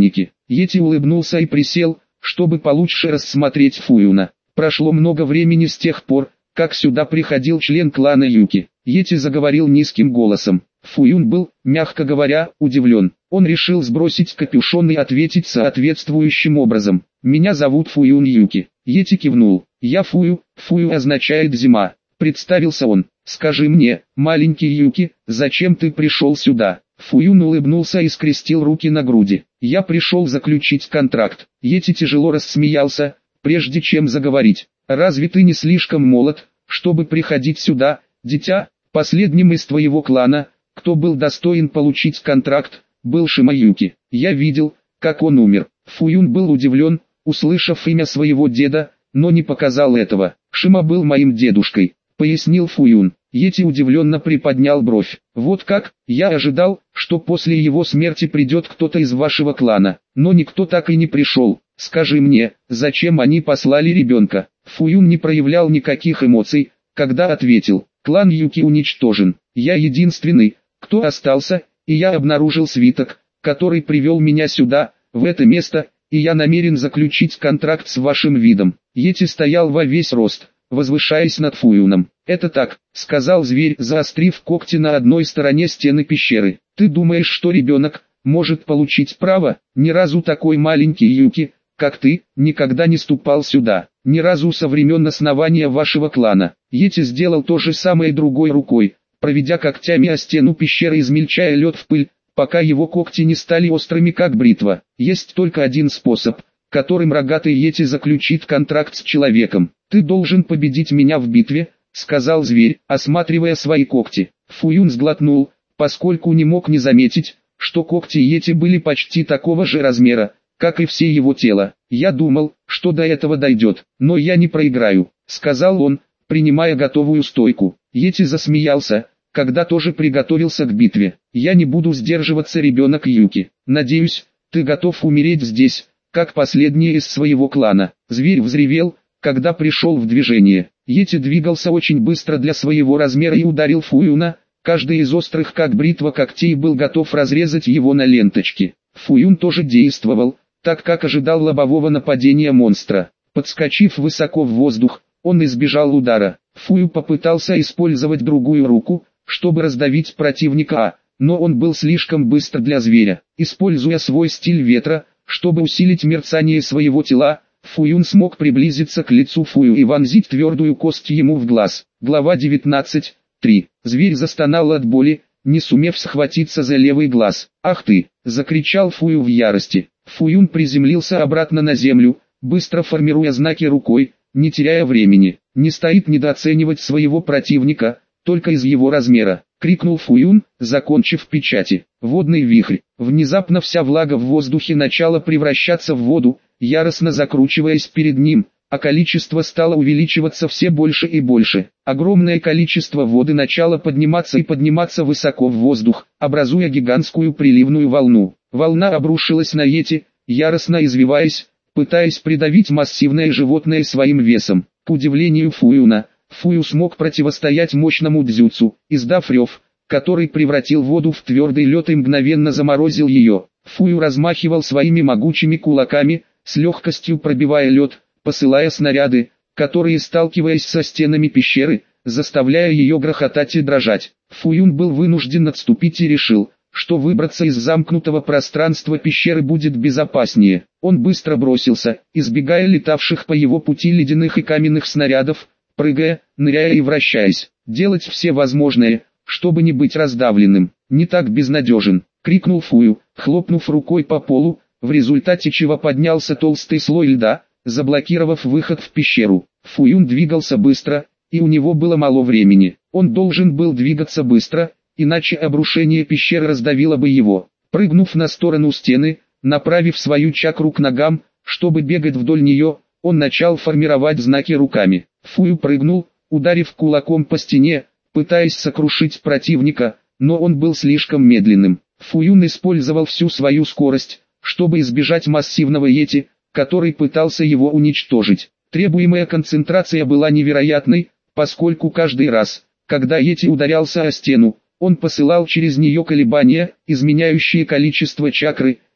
Йети улыбнулся и присел, чтобы получше рассмотреть Фуюна. Прошло много времени с тех пор, как сюда приходил член клана Юки. Йети заговорил низким голосом. Фуюн был, мягко говоря, удивлен. Он решил сбросить капюшон и ответить соответствующим образом. «Меня зовут Фуюн Юки». Йети кивнул. «Я Фую, Фую означает зима», — представился он. «Скажи мне, маленький Юки, зачем ты пришел сюда?» Фуюн улыбнулся и скрестил руки на груди. «Я пришел заключить контракт». Йети тяжело рассмеялся, прежде чем заговорить. «Разве ты не слишком молод, чтобы приходить сюда, дитя?» Последним из твоего клана, кто был достоин получить контракт, был Шима Юки. Я видел, как он умер. Фуюн был удивлен, услышав имя своего деда, но не показал этого. «Шима был моим дедушкой», — пояснил Фуюн. Йети удивленно приподнял бровь. «Вот как, я ожидал, что после его смерти придет кто-то из вашего клана, но никто так и не пришел. Скажи мне, зачем они послали ребенка?» Фуюн не проявлял никаких эмоций, когда ответил: «Клан Юки уничтожен. Я единственный, кто остался, и я обнаружил свиток, который привел меня сюда, в это место, и я намерен заключить контракт с вашим видом». Йети стоял во весь рост, возвышаясь над Фуюном. «Это так», — сказал зверь, заострив когти на одной стороне стены пещеры. «Ты думаешь, что ребенок может получить право? Ни разу такой маленький Юки, как ты, никогда не ступал сюда, ни разу со времен основания вашего клана». Йети сделал то же самое другой рукой, проведя когтями о стену пещеры, измельчая лед в пыль, пока его когти не стали острыми как бритва. «Есть только один способ, которым рогатый Йети заключит контракт с человеком. Ты должен победить меня в битве», — сказал зверь, осматривая свои когти. Фуюн сглотнул, поскольку не мог не заметить, что когти Йети были почти такого же размера, как и все его тело. «Я думал, что до этого дойдет, но я не проиграю», — сказал он, принимая готовую стойку. Йети засмеялся, когда тоже приготовился к битве. «Я не буду сдерживаться, ребенок Юки. Надеюсь, ты готов умереть здесь, как последний из своего клана». Зверь взревел, когда пришел в движение. Йети двигался очень быстро для своего размера и ударил Фуюна. Каждый из острых как бритва когтей был готов разрезать его на ленточки. Фуюн тоже действовал, так как ожидал лобового нападения монстра. Подскочив высоко в воздух, он избежал удара. Фую попытался использовать другую руку, чтобы раздавить противника, но он был слишком быстр для зверя. Используя свой стиль ветра, чтобы усилить мерцание своего тела, Фуюн смог приблизиться к лицу Фую и вонзить твердую кость ему в глаз. Глава девятнадцать. три. Зверь застонал от боли, не сумев схватиться за левый глаз. «Ах ты!» — закричал Фую в ярости. Фуюн приземлился обратно на землю, быстро формируя знаки рукой, не теряя времени. «Не стоит недооценивать своего противника, только из его размера», — крикнул Фуюн, закончив печати. Водный вихрь. Внезапно вся влага в воздухе начала превращаться в воду, яростно закручиваясь перед ним, а количество стало увеличиваться все больше и больше. Огромное количество воды начало подниматься и подниматься высоко в воздух, образуя гигантскую приливную волну. Волна обрушилась на Йети, яростно извиваясь, пытаясь придавить массивное животное своим весом. К удивлению Фуюна, Фую смог противостоять мощному дзюцу, издав рев, который превратил воду в твердый лед и мгновенно заморозил ее. Фую размахивал своими могучими кулаками, с легкостью пробивая лед, посылая снаряды, которые, сталкиваясь со стенами пещеры, заставляя ее грохотать и дрожать. Фуюн был вынужден отступить и решил, что выбраться из замкнутого пространства пещеры будет безопаснее. Он быстро бросился, избегая летавших по его пути ледяных и каменных снарядов, прыгая, ныряя и вращаясь. «Делать все возможное, чтобы не быть раздавленным, не так безнадежен», — крикнул Фую, хлопнув рукой по полу, в результате чего поднялся толстый слой льда, заблокировав выход в пещеру. Фуюн двигался быстро, и у него было мало времени. Он должен был двигаться быстро, иначе обрушение пещеры раздавило бы его. Прыгнув на сторону стены, направив свою чакру к ногам, чтобы бегать вдоль нее, он начал формировать знаки руками. Фую прыгнул, ударив кулаком по стене, пытаясь сокрушить противника, но он был слишком медленным. Фуюн использовал всю свою скорость, чтобы избежать массивного Йети, который пытался его уничтожить. Требуемая концентрация была невероятной, поскольку каждый раз, когда Йети ударялся о стену, он посылал через нее колебания, изменяющие количество чакры,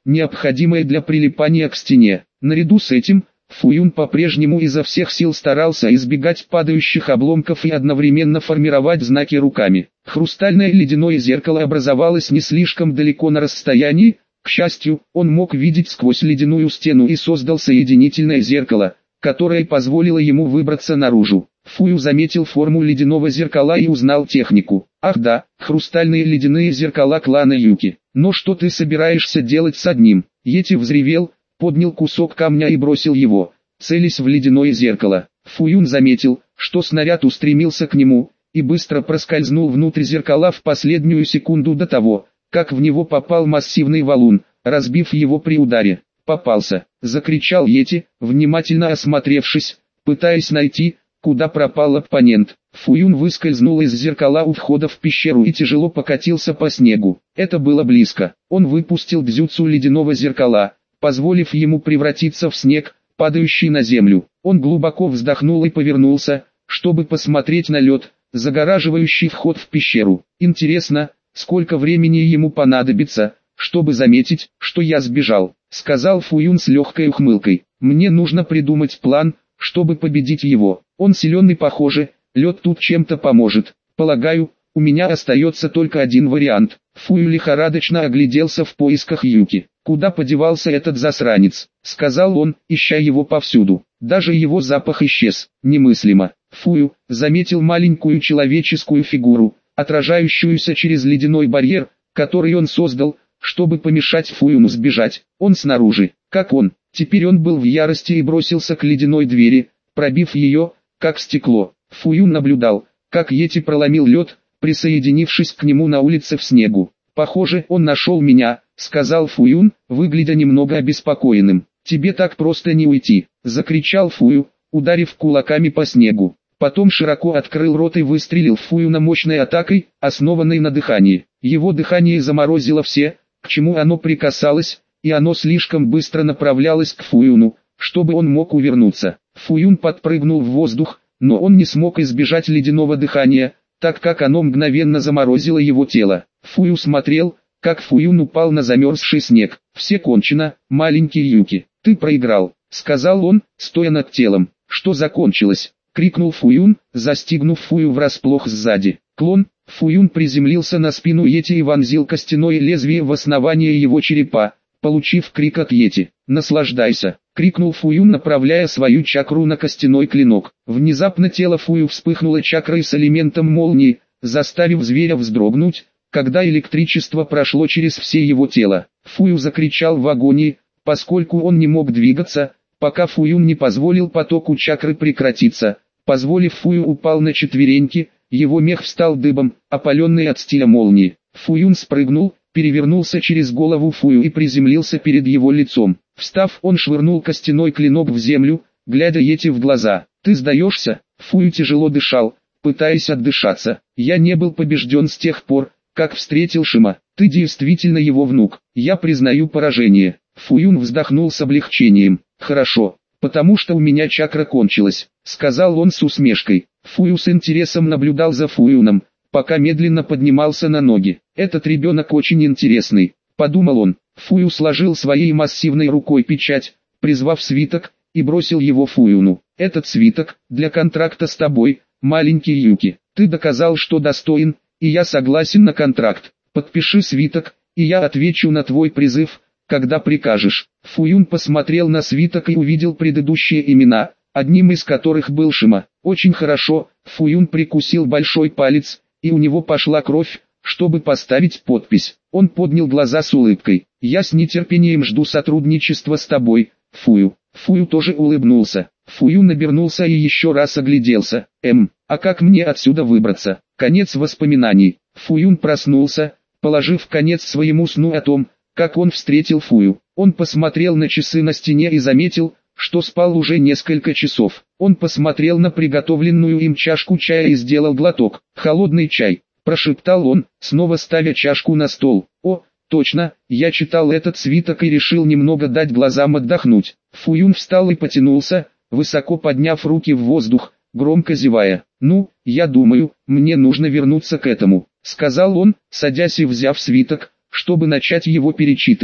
необходимое для прилипания к стене. Наряду с этим, Фуюн по-прежнему изо всех сил старался избегать падающих обломков и одновременно формировать знаки руками. Хрустальное ледяное зеркало образовалось не слишком далеко на расстоянии. К счастью, он мог видеть сквозь ледяную стену и создал соединительное зеркало, которое позволило ему выбраться наружу. Фую заметил форму ледяного зеркала и узнал технику. Ах да, хрустальные ледяные зеркала клана Юки. Но что ты собираешься делать с одним? Йети взревел, поднял кусок камня и бросил его, целясь в ледяное зеркало. Фуюн заметил, что снаряд устремился к нему, и быстро проскользнул внутрь зеркала в последнюю секунду до того, как в него попал массивный валун, разбив его при ударе. «Попался!» — закричал Йети, внимательно осмотревшись, пытаясь найти, куда пропал оппонент. Фуюн выскользнул из зеркала у входа в пещеру и тяжело покатился по снегу. Это было близко. Он выпустил дзюцу ледяного зеркала, позволив ему превратиться в снег, падающий на землю. Он глубоко вздохнул и повернулся, чтобы посмотреть на лед, загораживающий вход в пещеру. Интересно, сколько времени ему понадобится, чтобы заметить, что я сбежал, сказал Фуюн с легкой ухмылкой. Мне нужно придумать план, чтобы победить его. Он силен и, похоже, лед тут чем-то поможет. Полагаю, у меня остается только один вариант. Фую лихорадочно огляделся в поисках Юки. Куда подевался этот засранец, сказал он, ища его повсюду. Даже его запах исчез. Немыслимо. Фую заметил маленькую человеческую фигуру, отражающуюся через ледяной барьер, который он создал, чтобы помешать Фуюну сбежать. Он снаружи, как он. Теперь он был в ярости и бросился к ледяной двери, пробив ее, как стекло. Фуюн наблюдал, как Йети проломил лед, присоединившись к нему на улице в снегу. «Похоже, он нашел меня», — сказал Фуюн, выглядя немного обеспокоенным. «Тебе так просто не уйти», — закричал Фую, ударив кулаками по снегу. Потом широко открыл рот и выстрелил в Фуюна мощной атакой, основанной на дыхании. Его дыхание заморозило все, к чему оно прикасалось, и оно слишком быстро направлялось к Фуюну, чтобы он мог увернуться. Фуюн подпрыгнул в воздух, но он не смог избежать ледяного дыхания, так как оно мгновенно заморозило его тело. Фую смотрел, как Фуюн упал на замерзший снег. «Все кончено, маленький Юки, ты проиграл», — сказал он, стоя над телом. «Что закончилось?» — крикнул Фуюн, застигнув Фую врасплох сзади. Клон. Фуюн приземлился на спину Йети и вонзил костяное лезвие в основание его черепа, получив крик от Йети. «Наслаждайся!» — крикнул Фуюн, направляя свою чакру на костяной клинок. Внезапно тело Фую вспыхнуло чакрой с элементом молнии, заставив зверя вздрогнуть, когда электричество прошло через все его тело. Фую закричал в агонии, поскольку он не мог двигаться, пока Фуюн не позволил потоку чакры прекратиться. Позволив, Фую упал на четвереньки, его мех встал дыбом, опаленный от стиля молнии. Фуюн спрыгнул, перевернулся через голову Фую и приземлился перед его лицом. Встав, он швырнул костяной клинок в землю, глядя Йети в глаза. «Ты сдаешься?» Фую тяжело дышал, пытаясь отдышаться. «Я не был побежден с тех пор, как встретил Шима. Ты действительно его внук. Я признаю поражение». Фуюн вздохнул с облегчением. «Хорошо, потому что у меня чакра кончилась», — сказал он с усмешкой. Фую с интересом наблюдал за Фуюном, пока медленно поднимался на ноги. «Этот ребенок очень интересный», — подумал он. Фую сложил своей массивной рукой печать, призвав свиток, и бросил его Фуюну. «Этот свиток, для контракта с тобой, маленький Юки. Ты доказал, что достоин, и я согласен на контракт. Подпиши свиток, и я отвечу на твой призыв, когда прикажешь». Фуюн посмотрел на свиток и увидел предыдущие имена, одним из которых был Шима. «Очень хорошо», Фуюн прикусил большой палец, и у него пошла кровь, чтобы поставить подпись. Он поднял глаза с улыбкой. «Я с нетерпением жду сотрудничества с тобой, Фую». Фую тоже улыбнулся. Фуюн обернулся и еще раз огляделся. «Эм, а как мне отсюда выбраться?» Конец воспоминаний. Фуюн проснулся, положив конец своему сну о том, как он встретил Фую. Он посмотрел на часы на стене и заметил, что спал уже несколько часов. Он посмотрел на приготовленную им чашку чая и сделал глоток. «Холодный чай», — прошептал он, снова ставя чашку на стол. «О, точно, я читал этот свиток и решил немного дать глазам отдохнуть». Фуюн встал и потянулся, высоко подняв руки в воздух, громко зевая. «Ну, я думаю, мне нужно вернуться к этому», — сказал он, садясь и взяв свиток, чтобы начать его перечитывать.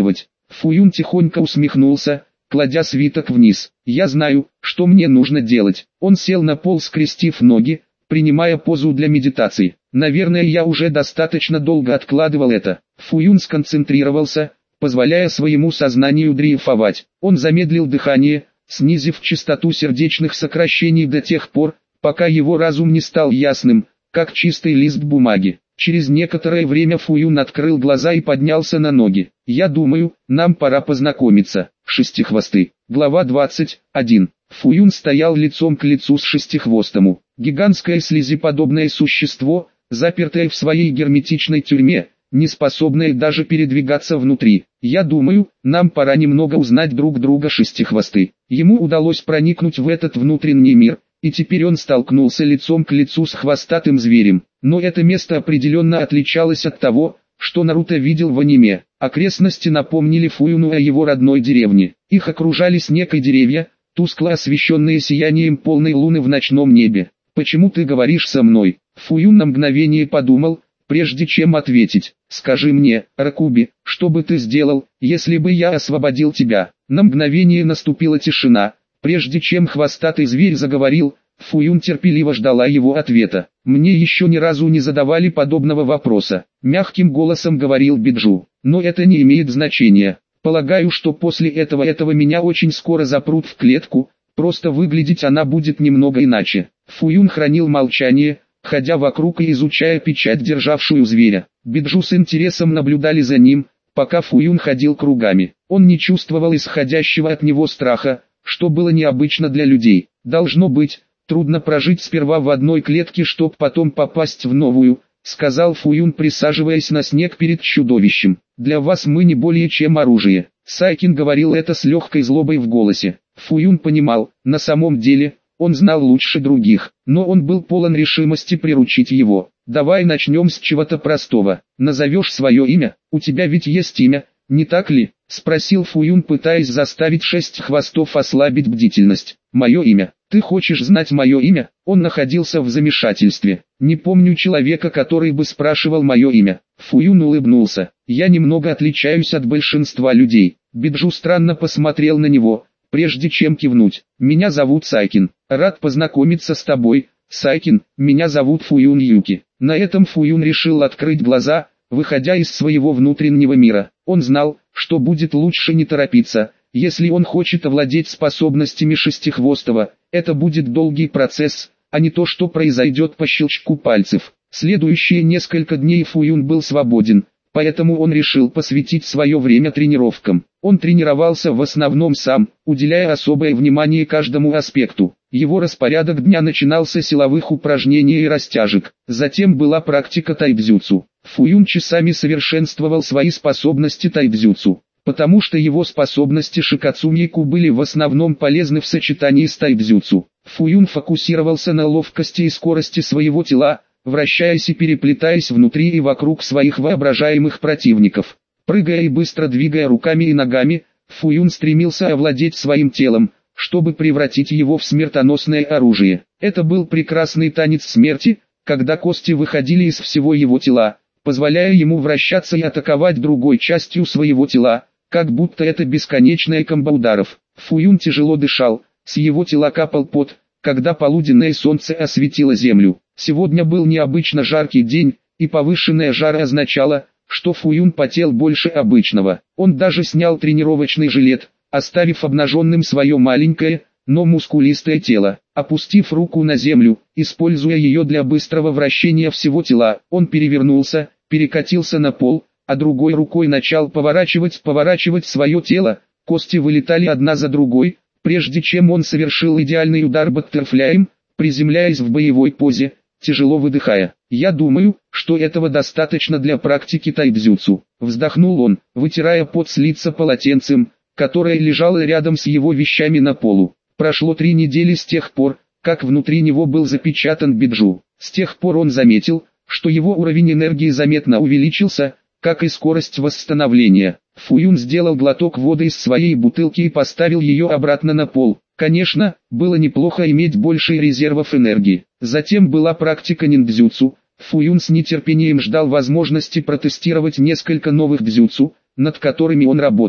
Фуюн тихонько усмехнулся, кладя свиток вниз. «Я знаю, что мне нужно делать». Он сел на пол, скрестив ноги, принимая позу для медитации. «Наверное, я уже достаточно долго откладывал это». Фуюн сконцентрировался, позволяя своему сознанию дрейфовать. Он замедлил дыхание, снизив частоту сердечных сокращений до тех пор, пока его разум не стал ясным, как чистый лист бумаги. Через некоторое время Фуюн открыл глаза и поднялся на ноги. «Я думаю, нам пора познакомиться». Шестихвостый. Глава двадцать один. Фуюн стоял лицом к лицу с Шестихвостому. Гигантское слизеподобное существо, запертое в своей герметичной тюрьме, не способное даже передвигаться внутри. «Я думаю, нам пора немного узнать друг друга». Шестихвостый. Ему удалось проникнуть в этот внутренний мир, и теперь он столкнулся лицом к лицу с хвостатым зверем. Но это место определенно отличалось от того, что Наруто видел в аниме. Окрестности напомнили Фуюну о его родной деревне. Их окружали снег и деревья, тускло освещенные сиянием полной луны в ночном небе. «Почему ты говоришь со мной?» Фуюн на мгновение подумал, прежде чем ответить. «Скажи мне, Ракуби, что бы ты сделал, если бы я освободил тебя?» На мгновение наступила тишина. Прежде чем хвостатый зверь заговорил, Фуюн терпеливо ждала его ответа. «Мне еще ни разу не задавали подобного вопроса», — мягким голосом говорил Биджу. «Но это не имеет значения. Полагаю, что после этого этого меня очень скоро запрут в клетку, просто выглядеть она будет немного иначе». Фуюн хранил молчание, ходя вокруг и изучая печать, державшую зверя. Биджу с интересом наблюдали за ним, пока Фуюн ходил кругами. Он не чувствовал исходящего от него страха, что было необычно для людей. «Должно быть трудно прожить сперва в одной клетке, чтоб потом попасть в новую», — сказал Фуюн, присаживаясь на снег перед чудовищем. «Для вас мы не более чем оружие». Сайкин говорил это с легкой злобой в голосе. Фуюн понимал, на самом деле, он знал лучше других, но он был полон решимости приручить его. «Давай начнем с чего-то простого. Назовешь свое имя? У тебя ведь есть имя, не так ли?» — спросил Фуюн, пытаясь заставить шесть хвостов ослабить бдительность. «Мое имя? Ты хочешь знать мое имя?» Он находился в замешательстве. «Не помню человека, который бы спрашивал мое имя». Фуюн улыбнулся. «Я немного отличаюсь от большинства людей». Биджу странно посмотрел на него, прежде чем кивнуть. «Меня зовут Сайкин. Рад познакомиться с тобой, Сайкин. Меня зовут Фуюн Юки». На этом Фуюн решил открыть глаза, выходя из своего внутреннего мира. Он знал, что будет лучше не торопиться. Если он хочет овладеть способностями Шестихвостого, это будет долгий процесс, а не то, что произойдет по щелчку пальцев. Следующие несколько дней Фуюн был свободен, поэтому он решил посвятить свое время тренировкам. Он тренировался в основном сам, уделяя особое внимание каждому аспекту. Его распорядок дня начинался с силовых упражнений и растяжек, затем была практика тайбзюцу. Фуюн часами совершенствовал свои способности тайбзюцу, потому что его способности шикацумьяку были в основном полезны в сочетании с тайбзюцу. Фуюн фокусировался на ловкости и скорости своего тела, вращаясь и переплетаясь внутри и вокруг своих воображаемых противников. Прыгая и быстро двигая руками и ногами, Фуюн стремился овладеть своим телом, чтобы превратить его в смертоносное оружие. Это был прекрасный танец смерти, когда кости выходили из всего его тела, позволяя ему вращаться и атаковать другой частью своего тела, как будто это бесконечная комбо ударов. Фуюн тяжело дышал, с его тела капал пот, когда полуденное солнце осветило землю. Сегодня был необычно жаркий день, и повышенная жара означала, что Фуюн потел больше обычного. Он даже снял тренировочный жилет, оставив обнаженным свое маленькое, но мускулистое тело. Опустив руку на землю, используя ее для быстрого вращения всего тела, он перевернулся, перекатился на пол, а другой рукой начал поворачивать, поворачивать свое тело. Кости вылетали одна за другой, прежде чем он совершил идеальный удар баттерфляем, приземляясь в боевой позе, тяжело выдыхая. «Я думаю, что этого достаточно для практики тайбзюцу», — вздохнул он, вытирая пот с лица полотенцем, которое лежало рядом с его вещами на полу. Прошло три недели с тех пор, как внутри него был запечатан Биджу. С тех пор он заметил, что его уровень энергии заметно увеличился, как и скорость восстановления. Фуюн сделал глоток воды из своей бутылки и поставил ее обратно на пол. Конечно, было неплохо иметь больше резервов энергии. Затем была практика ниндзюцу. Фуюн с нетерпением ждал возможности протестировать несколько новых дзюцу, над которыми он работал.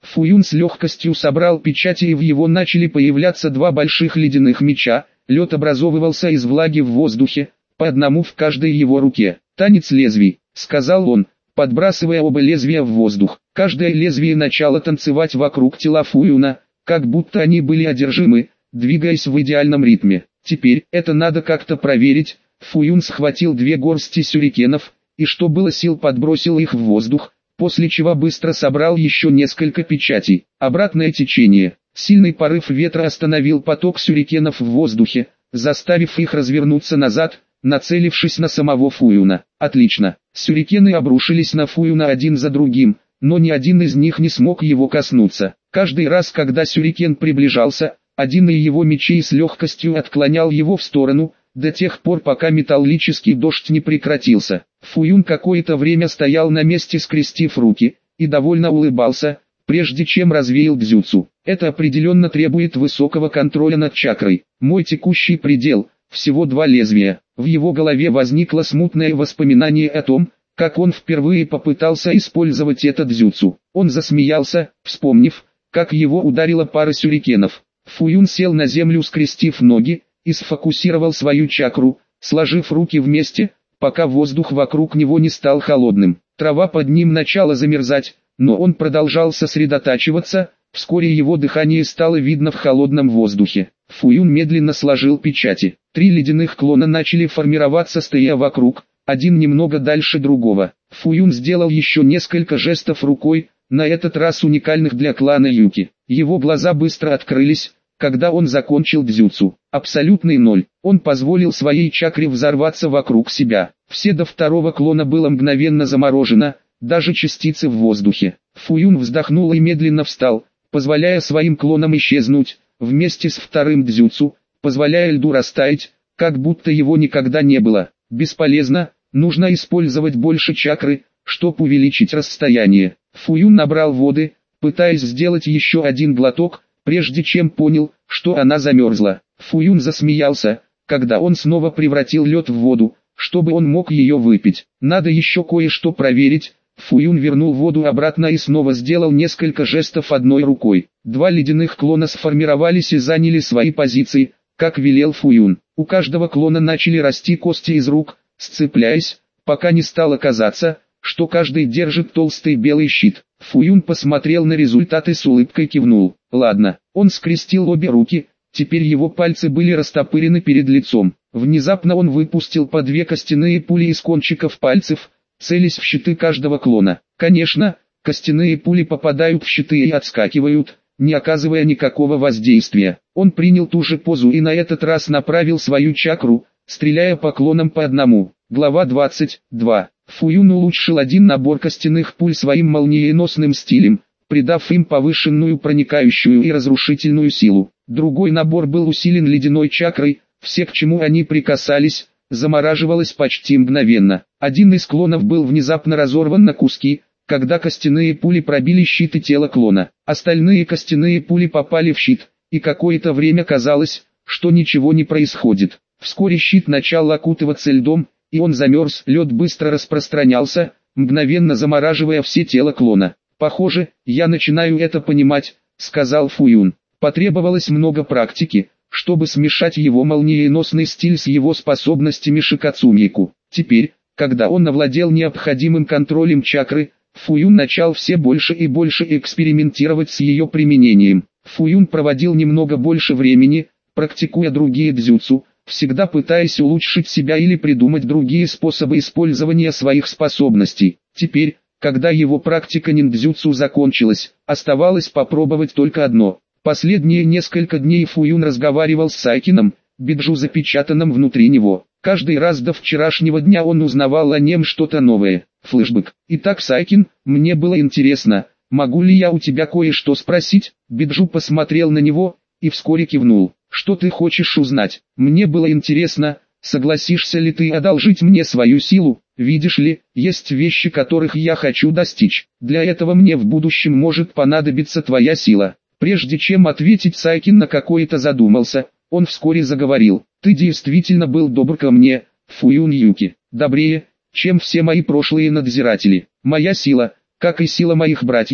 Фуюн с легкостью собрал печати, и в его начали появляться два больших ледяных меча. Лед образовывался из влаги в воздухе, по одному в каждой его руке. «Танец лезвий», — сказал он, подбрасывая оба лезвия в воздух. Каждое лезвие начало танцевать вокруг тела Фуюна, как будто они были одержимы, двигаясь в идеальном ритме. «Теперь это надо как-то проверить». Фуюн схватил две горсти сюрикенов, и что было сил подбросил их в воздух, после чего быстро собрал еще несколько печатей. Обратное течение. Сильный порыв ветра остановил поток сюрикенов в воздухе, заставив их развернуться назад, нацелившись на самого Фуюна. Отлично. Сюрикены обрушились на Фуюна один за другим, но ни один из них не смог его коснуться. Каждый раз, когда сюрикен приближался, один из его мечей с легкостью отклонял его в сторону, до тех пор, пока металлический дождь не прекратился. Фуюн какое-то время стоял на месте, скрестив руки, и довольно улыбался, прежде чем развеял дзюцу. Это определенно требует высокого контроля над чакрой. Мой текущий предел – всего два лезвия. В его голове возникло смутное воспоминание о том, как он впервые попытался использовать этот дзюцу. Он засмеялся, вспомнив, как его ударила пара сюрикенов. Фуюн сел на землю, скрестив ноги, и сфокусировал свою чакру, сложив руки вместе, пока воздух вокруг него не стал холодным. Трава под ним начала замерзать, но он продолжал сосредотачиваться, вскоре его дыхание стало видно в холодном воздухе. Фуюн медленно сложил печати. Три ледяных клона начали формироваться, стоя вокруг, один немного дальше другого. Фуюн сделал еще несколько жестов рукой, на этот раз уникальных для клана Юки. Его глаза быстро открылись, когда он закончил дзюцу. Абсолютный ноль. Он позволил своей чакре взорваться вокруг себя. Все до второго клона было мгновенно заморожено, даже частицы в воздухе. Фуюн вздохнул и медленно встал, позволяя своим клонам исчезнуть, вместе с вторым дзюцу, позволяя льду растаять, как будто его никогда не было. Бесполезно, нужно использовать больше чакры, чтобы увеличить расстояние. Фуюн набрал воды, пытаясь сделать еще один глоток, прежде чем понял, что она замерзла. Фуюн засмеялся, когда он снова превратил лед в воду, чтобы он мог ее выпить. Надо еще кое-что проверить. Фуюн вернул воду обратно и снова сделал несколько жестов одной рукой. Два ледяных клона сформировались и заняли свои позиции, как велел Фуюн. У каждого клона начали расти кости из рук, сцепляясь, пока не стало казаться, что каждый держит толстый белый щит. Фуюн посмотрел на результаты и с улыбкой кивнул. Ладно, он скрестил обе руки, теперь его пальцы были растопырены перед лицом. Внезапно он выпустил по две костяные пули из кончиков пальцев, целясь в щиты каждого клона. Конечно, костяные пули попадают в щиты и отскакивают, не оказывая никакого воздействия. Он принял ту же позу и на этот раз направил свою чакру, стреляя по клонам по одному. Глава двадцать два. Фуюн улучшил один набор костяных пуль своим молниеносным стилем, придав им повышенную проникающую и разрушительную силу. Другой набор был усилен ледяной чакрой, все, к чему они прикасались, замораживалось почти мгновенно. Один из клонов был внезапно разорван на куски, когда костяные пули пробили щит и тело клона. Остальные костяные пули попали в щит, и какое-то время казалось, что ничего не происходит. Вскоре щит начал окутываться льдом, и он замерз. Лед быстро распространялся, мгновенно замораживая все тело клона. «Похоже, я начинаю это понимать», — сказал Фуюн. Потребовалось много практики, чтобы смешать его молниеносный стиль с его способностями Шикацумику. Теперь, когда он овладел необходимым контролем чакры, Фуюн начал все больше и больше экспериментировать с ее применением. Фуюн проводил немного больше времени, практикуя другие дзюцу, всегда пытаясь улучшить себя или придумать другие способы использования своих способностей. Теперь, когда его практика ниндзюцу закончилась, оставалось попробовать только одно. Последние несколько дней Фуюн разговаривал с Сайкином, биджу запечатанным внутри него. Каждый раз до вчерашнего дня он узнавал о нем что-то новое. Флэшбэк. «Итак, Сайкин, мне было интересно, могу ли я у тебя кое-что спросить?» Биджу посмотрел на него и вскоре кивнул. «Что ты хочешь узнать? Мне было интересно, согласишься ли ты одолжить мне свою силу? Видишь ли, есть вещи, которых я хочу достичь. Для этого мне в будущем может понадобиться твоя сила». Прежде чем ответить, Сайкин на какое-то задумался, он вскоре заговорил. «Ты действительно был добр ко мне, Фуюн Юки, добрее, чем все мои прошлые надзиратели. Моя сила, как и сила моих братьев,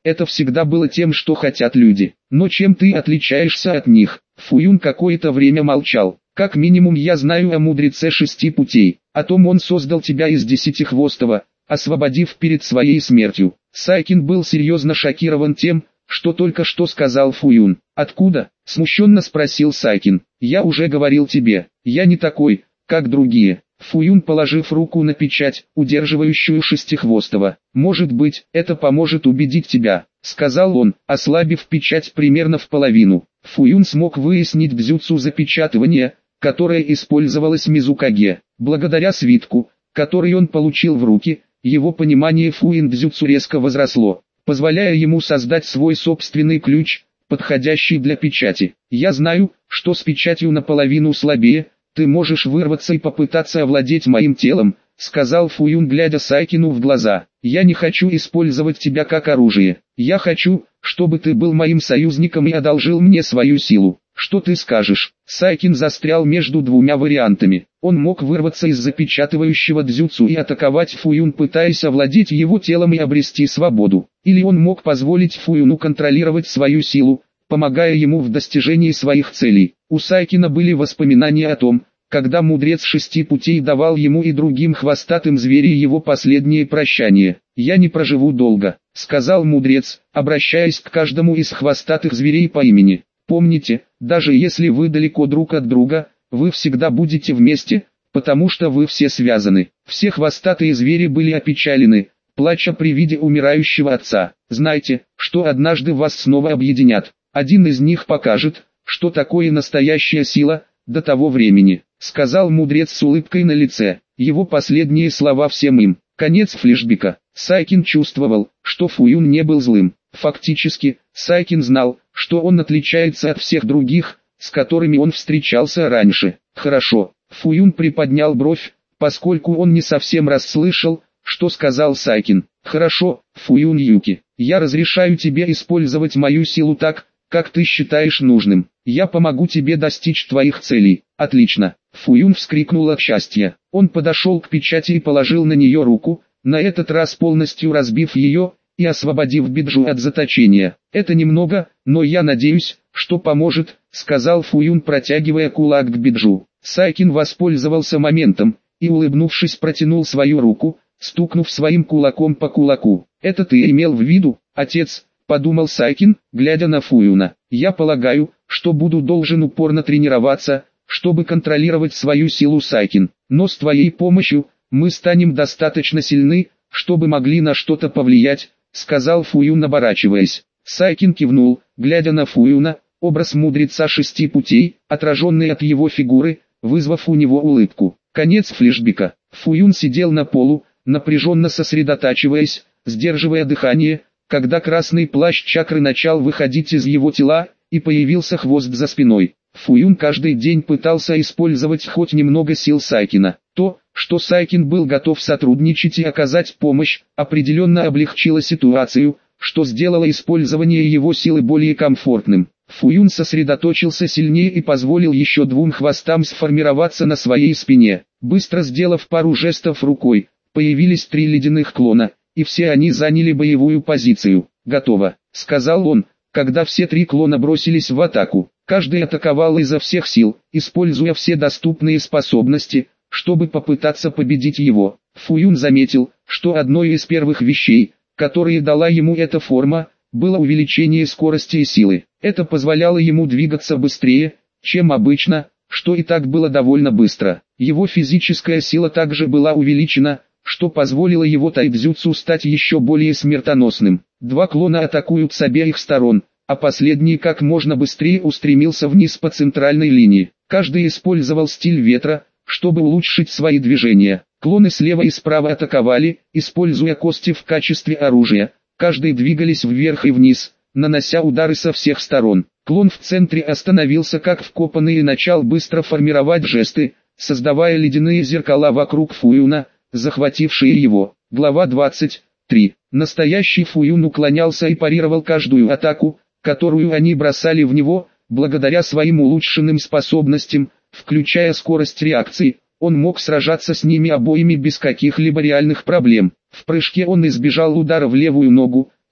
это всегда было тем, что хотят люди. Но чем ты отличаешься от них? Фуюн какое-то время молчал. Как минимум я знаю о мудреце шести путей. О том он создал тебя из десятихвостого, освободив перед своей смертью. Сайкин был серьезно шокирован тем, что только что сказал Фуюн. «Откуда?» – смущенно спросил Сайкин. «Я уже говорил тебе, я не такой, как другие». Фуюн, положив руку на печать, удерживающую шестихвостого. «Может быть, это поможет убедить тебя», — сказал он, ослабив печать примерно в половину. Фуюн смог выяснить дзюцу запечатывания, которое использовалось Мизукаге. Благодаря свитку, который он получил в руки, его понимание фуин-дзюцу резко возросло, позволяя ему создать свой собственный ключ, подходящий для печати. «Я знаю, что с печатью наполовину слабее, ты можешь вырваться и попытаться овладеть моим телом», — сказал Фуюн, глядя Сайкину в глаза. «Я не хочу использовать тебя как оружие. Я хочу, чтобы ты был моим союзником и одолжил мне свою силу. Что ты скажешь?» Сайкин застрял между двумя вариантами. Он мог вырваться из запечатывающего дзюцу и атаковать Фуюн, пытаясь овладеть его телом и обрести свободу. Или он мог позволить Фуюну контролировать свою силу, помогая ему в достижении своих целей. У Сайкина были воспоминания о том, когда мудрец шести путей давал ему и другим хвостатым зверям его последнее прощание. «Я не проживу долго», — сказал мудрец, обращаясь к каждому из хвостатых зверей по имени. «Помните, даже если вы далеко друг от друга, вы всегда будете вместе, потому что вы все связаны». Все хвостатые звери были опечалены, плача при виде умирающего отца. «Знайте, что однажды вас снова объединят. Один из них покажет, что такое настоящая сила, до того времени», — сказал мудрец с улыбкой на лице. Его последние слова всем им. Конец флешбека. Сайкин чувствовал, что Фуюн не был злым. Фактически, Сайкин знал, что он отличается от всех других, с которыми он встречался раньше. «Хорошо». Фуюн приподнял бровь, поскольку он не совсем расслышал, что сказал Сайкин. «Хорошо, Фуюн Юки, я разрешаю тебе использовать мою силу так, как ты считаешь нужным. Я помогу тебе достичь твоих целей». «Отлично!» Фуюн вскрикнул от счастья. Он подошел к печати и положил на нее руку, на этот раз полностью разбив ее и освободив Биджу от заточения. «Это немного, но я надеюсь, что поможет», — сказал Фуюн, протягивая кулак к Биджу. Сайкин воспользовался моментом и, улыбнувшись, протянул свою руку, стукнув своим кулаком по кулаку. «Это ты имел в виду, отец?» — подумал Сайкин, глядя на Фуюна. «Я полагаю, что буду должен упорно тренироваться, чтобы контролировать свою силу, Сайкин. Но с твоей помощью, мы станем достаточно сильны, чтобы могли на что-то повлиять», — сказал Фуюн, оборачиваясь. Сайкин кивнул, глядя на Фуюна, образ мудреца шести путей, отраженный от его фигуры, вызвав у него улыбку. Конец флешбека. Фуюн сидел на полу, напряженно сосредотачиваясь, сдерживая дыхание, когда красный плащ чакры начал выходить из его тела, и появился хвост за спиной. Фуюн каждый день пытался использовать хоть немного сил Сайкина. То, что Сайкин был готов сотрудничать и оказать помощь, определенно облегчило ситуацию, что сделало использование его силы более комфортным. Фуюн сосредоточился сильнее и позволил еще двум хвостам сформироваться на своей спине. Быстро сделав пару жестов рукой, появились три ледяных клона, и все они заняли боевую позицию. «Готово», — сказал он, когда все три клона бросились в атаку. Каждый атаковал изо всех сил, используя все доступные способности, чтобы попытаться победить его. Фуюн заметил, что одной из первых вещей, которые дала ему эта форма, было увеличение скорости и силы. Это позволяло ему двигаться быстрее, чем обычно, что и так было довольно быстро. Его физическая сила также была увеличена, что позволило его тайцзюцу стать еще более смертоносным. Два клона атакуют с обеих сторон, а последний как можно быстрее устремился вниз по центральной линии. Каждый использовал стиль ветра, чтобы улучшить свои движения. Клоны слева и справа атаковали, используя кости в качестве оружия. Каждый двигались вверх и вниз, нанося удары со всех сторон. Клон в центре остановился как вкопанный и начал быстро формировать жесты, создавая ледяные зеркала вокруг Фуюна, захватившие его. Глава двадцать три. Настоящий Фуюн уклонялся и парировал каждую атаку, которую они бросали в него, благодаря своим улучшенным способностям, включая скорость реакции. Он мог сражаться с ними обоими без каких-либо реальных проблем. В прыжке он избежал удара в левую ногу,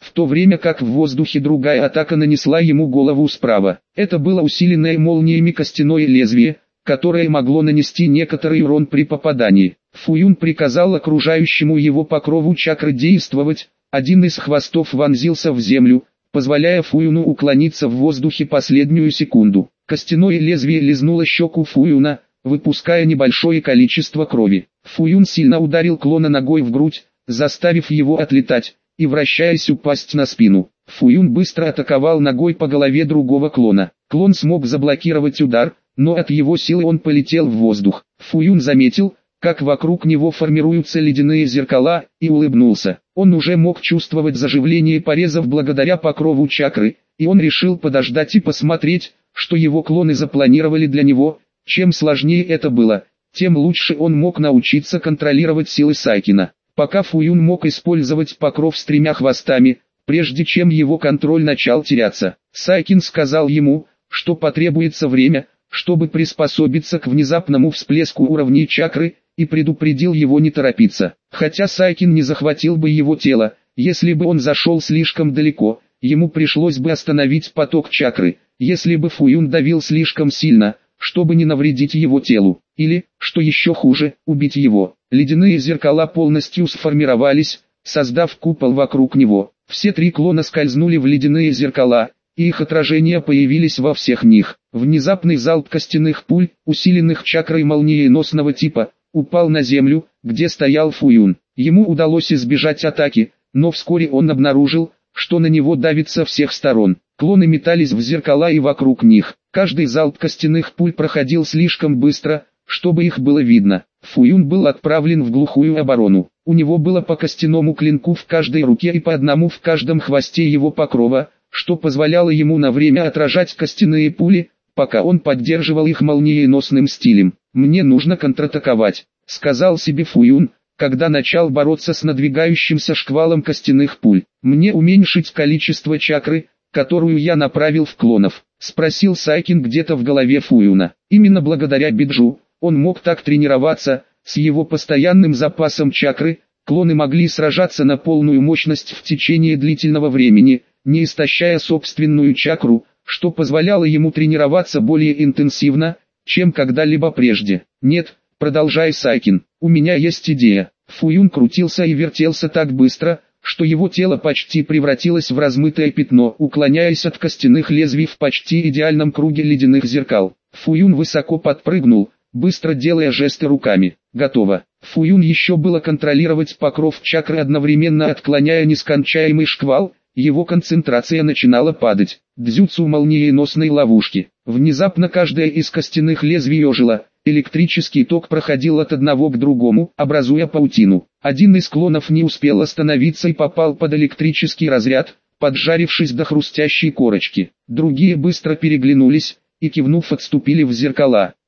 в то время как в воздухе другая атака нанесла ему голову справа. Это было усиленное молниями костяное лезвие, которое могло нанести некоторый урон при попадании. Фуюн приказал окружающему его покрову чакры действовать, один из хвостов вонзился в землю, позволяя Фуюну уклониться в воздухе последнюю секунду. Костяное лезвие лизнуло щеку Фуюна, выпуская небольшое количество крови. Фуюн сильно ударил клона ногой в грудь, заставив его отлетать, и вращаясь упасть на спину. Фуюн быстро атаковал ногой по голове другого клона. Клон смог заблокировать удар, но от его силы он полетел в воздух. Фуюн заметил, как вокруг него формируются ледяные зеркала, и улыбнулся. Он уже мог чувствовать заживление порезов благодаря покрову чакры, и он решил подождать и посмотреть, что его клоны запланировали для него. Чем сложнее это было, тем лучше он мог научиться контролировать силы Сайкина. Пока Фуюн мог использовать покров с тремя хвостами, прежде чем его контроль начал теряться. Сайкин сказал ему, что потребуется время, чтобы приспособиться к внезапному всплеску уровней чакры, и предупредил его не торопиться. Хотя Сайкин не захватил бы его тело, если бы он зашел слишком далеко, ему пришлось бы остановить поток чакры, если бы Фуюн давил слишком сильно, чтобы не навредить его телу, или, что еще хуже, убить его. Ледяные зеркала полностью сформировались, создав купол вокруг него. Все три клона скользнули в ледяные зеркала, и их отражения появились во всех них. Внезапный залп костяных пуль, усиленных чакрой молниеносного типа, упал на землю, где стоял Фуюн. Ему удалось избежать атаки, но вскоре он обнаружил, что на него давит со всех сторон. Клоны метались в зеркала и вокруг них. Каждый залп костяных пуль проходил слишком быстро, чтобы их было видно. Фуюн был отправлен в глухую оборону. У него было по костяному клинку в каждой руке и по одному в каждом хвосте его покрова, что позволяло ему на время отражать костяные пули, пока он поддерживал их молниеносным стилем. «Мне нужно контратаковать», — сказал себе Фуюн, когда начал бороться с надвигающимся шквалом костяных пуль. «Мне уменьшить количество чакры, которую я направил в клонов», — спросил Сайкин где-то в голове Фуюна. Именно благодаря Биджу он мог так тренироваться. С его постоянным запасом чакры, клоны могли сражаться на полную мощность в течение длительного времени, не истощая собственную чакру, что позволяло ему тренироваться более интенсивно, чем когда-либо прежде. «Нет, продолжай, Сайкин, у меня есть идея». Фуюн крутился и вертелся так быстро, что его тело почти превратилось в размытое пятно, уклоняясь от костяных лезвий в почти идеальном круге ледяных зеркал. Фуюн высоко подпрыгнул, быстро делая жесты руками. «Готово». Фуюн еще было контролировать покров чакры, одновременно отклоняя нескончаемый шквал. Его концентрация начинала падать. Дзюцу молниеносной ловушки. Внезапно каждая из костяных лезвий ожила, электрический ток проходил от одного к другому, образуя паутину. Один из клонов не успел остановиться и попал под электрический разряд, поджарившись до хрустящей корочки. Другие быстро переглянулись, и кивнув отступили в зеркала.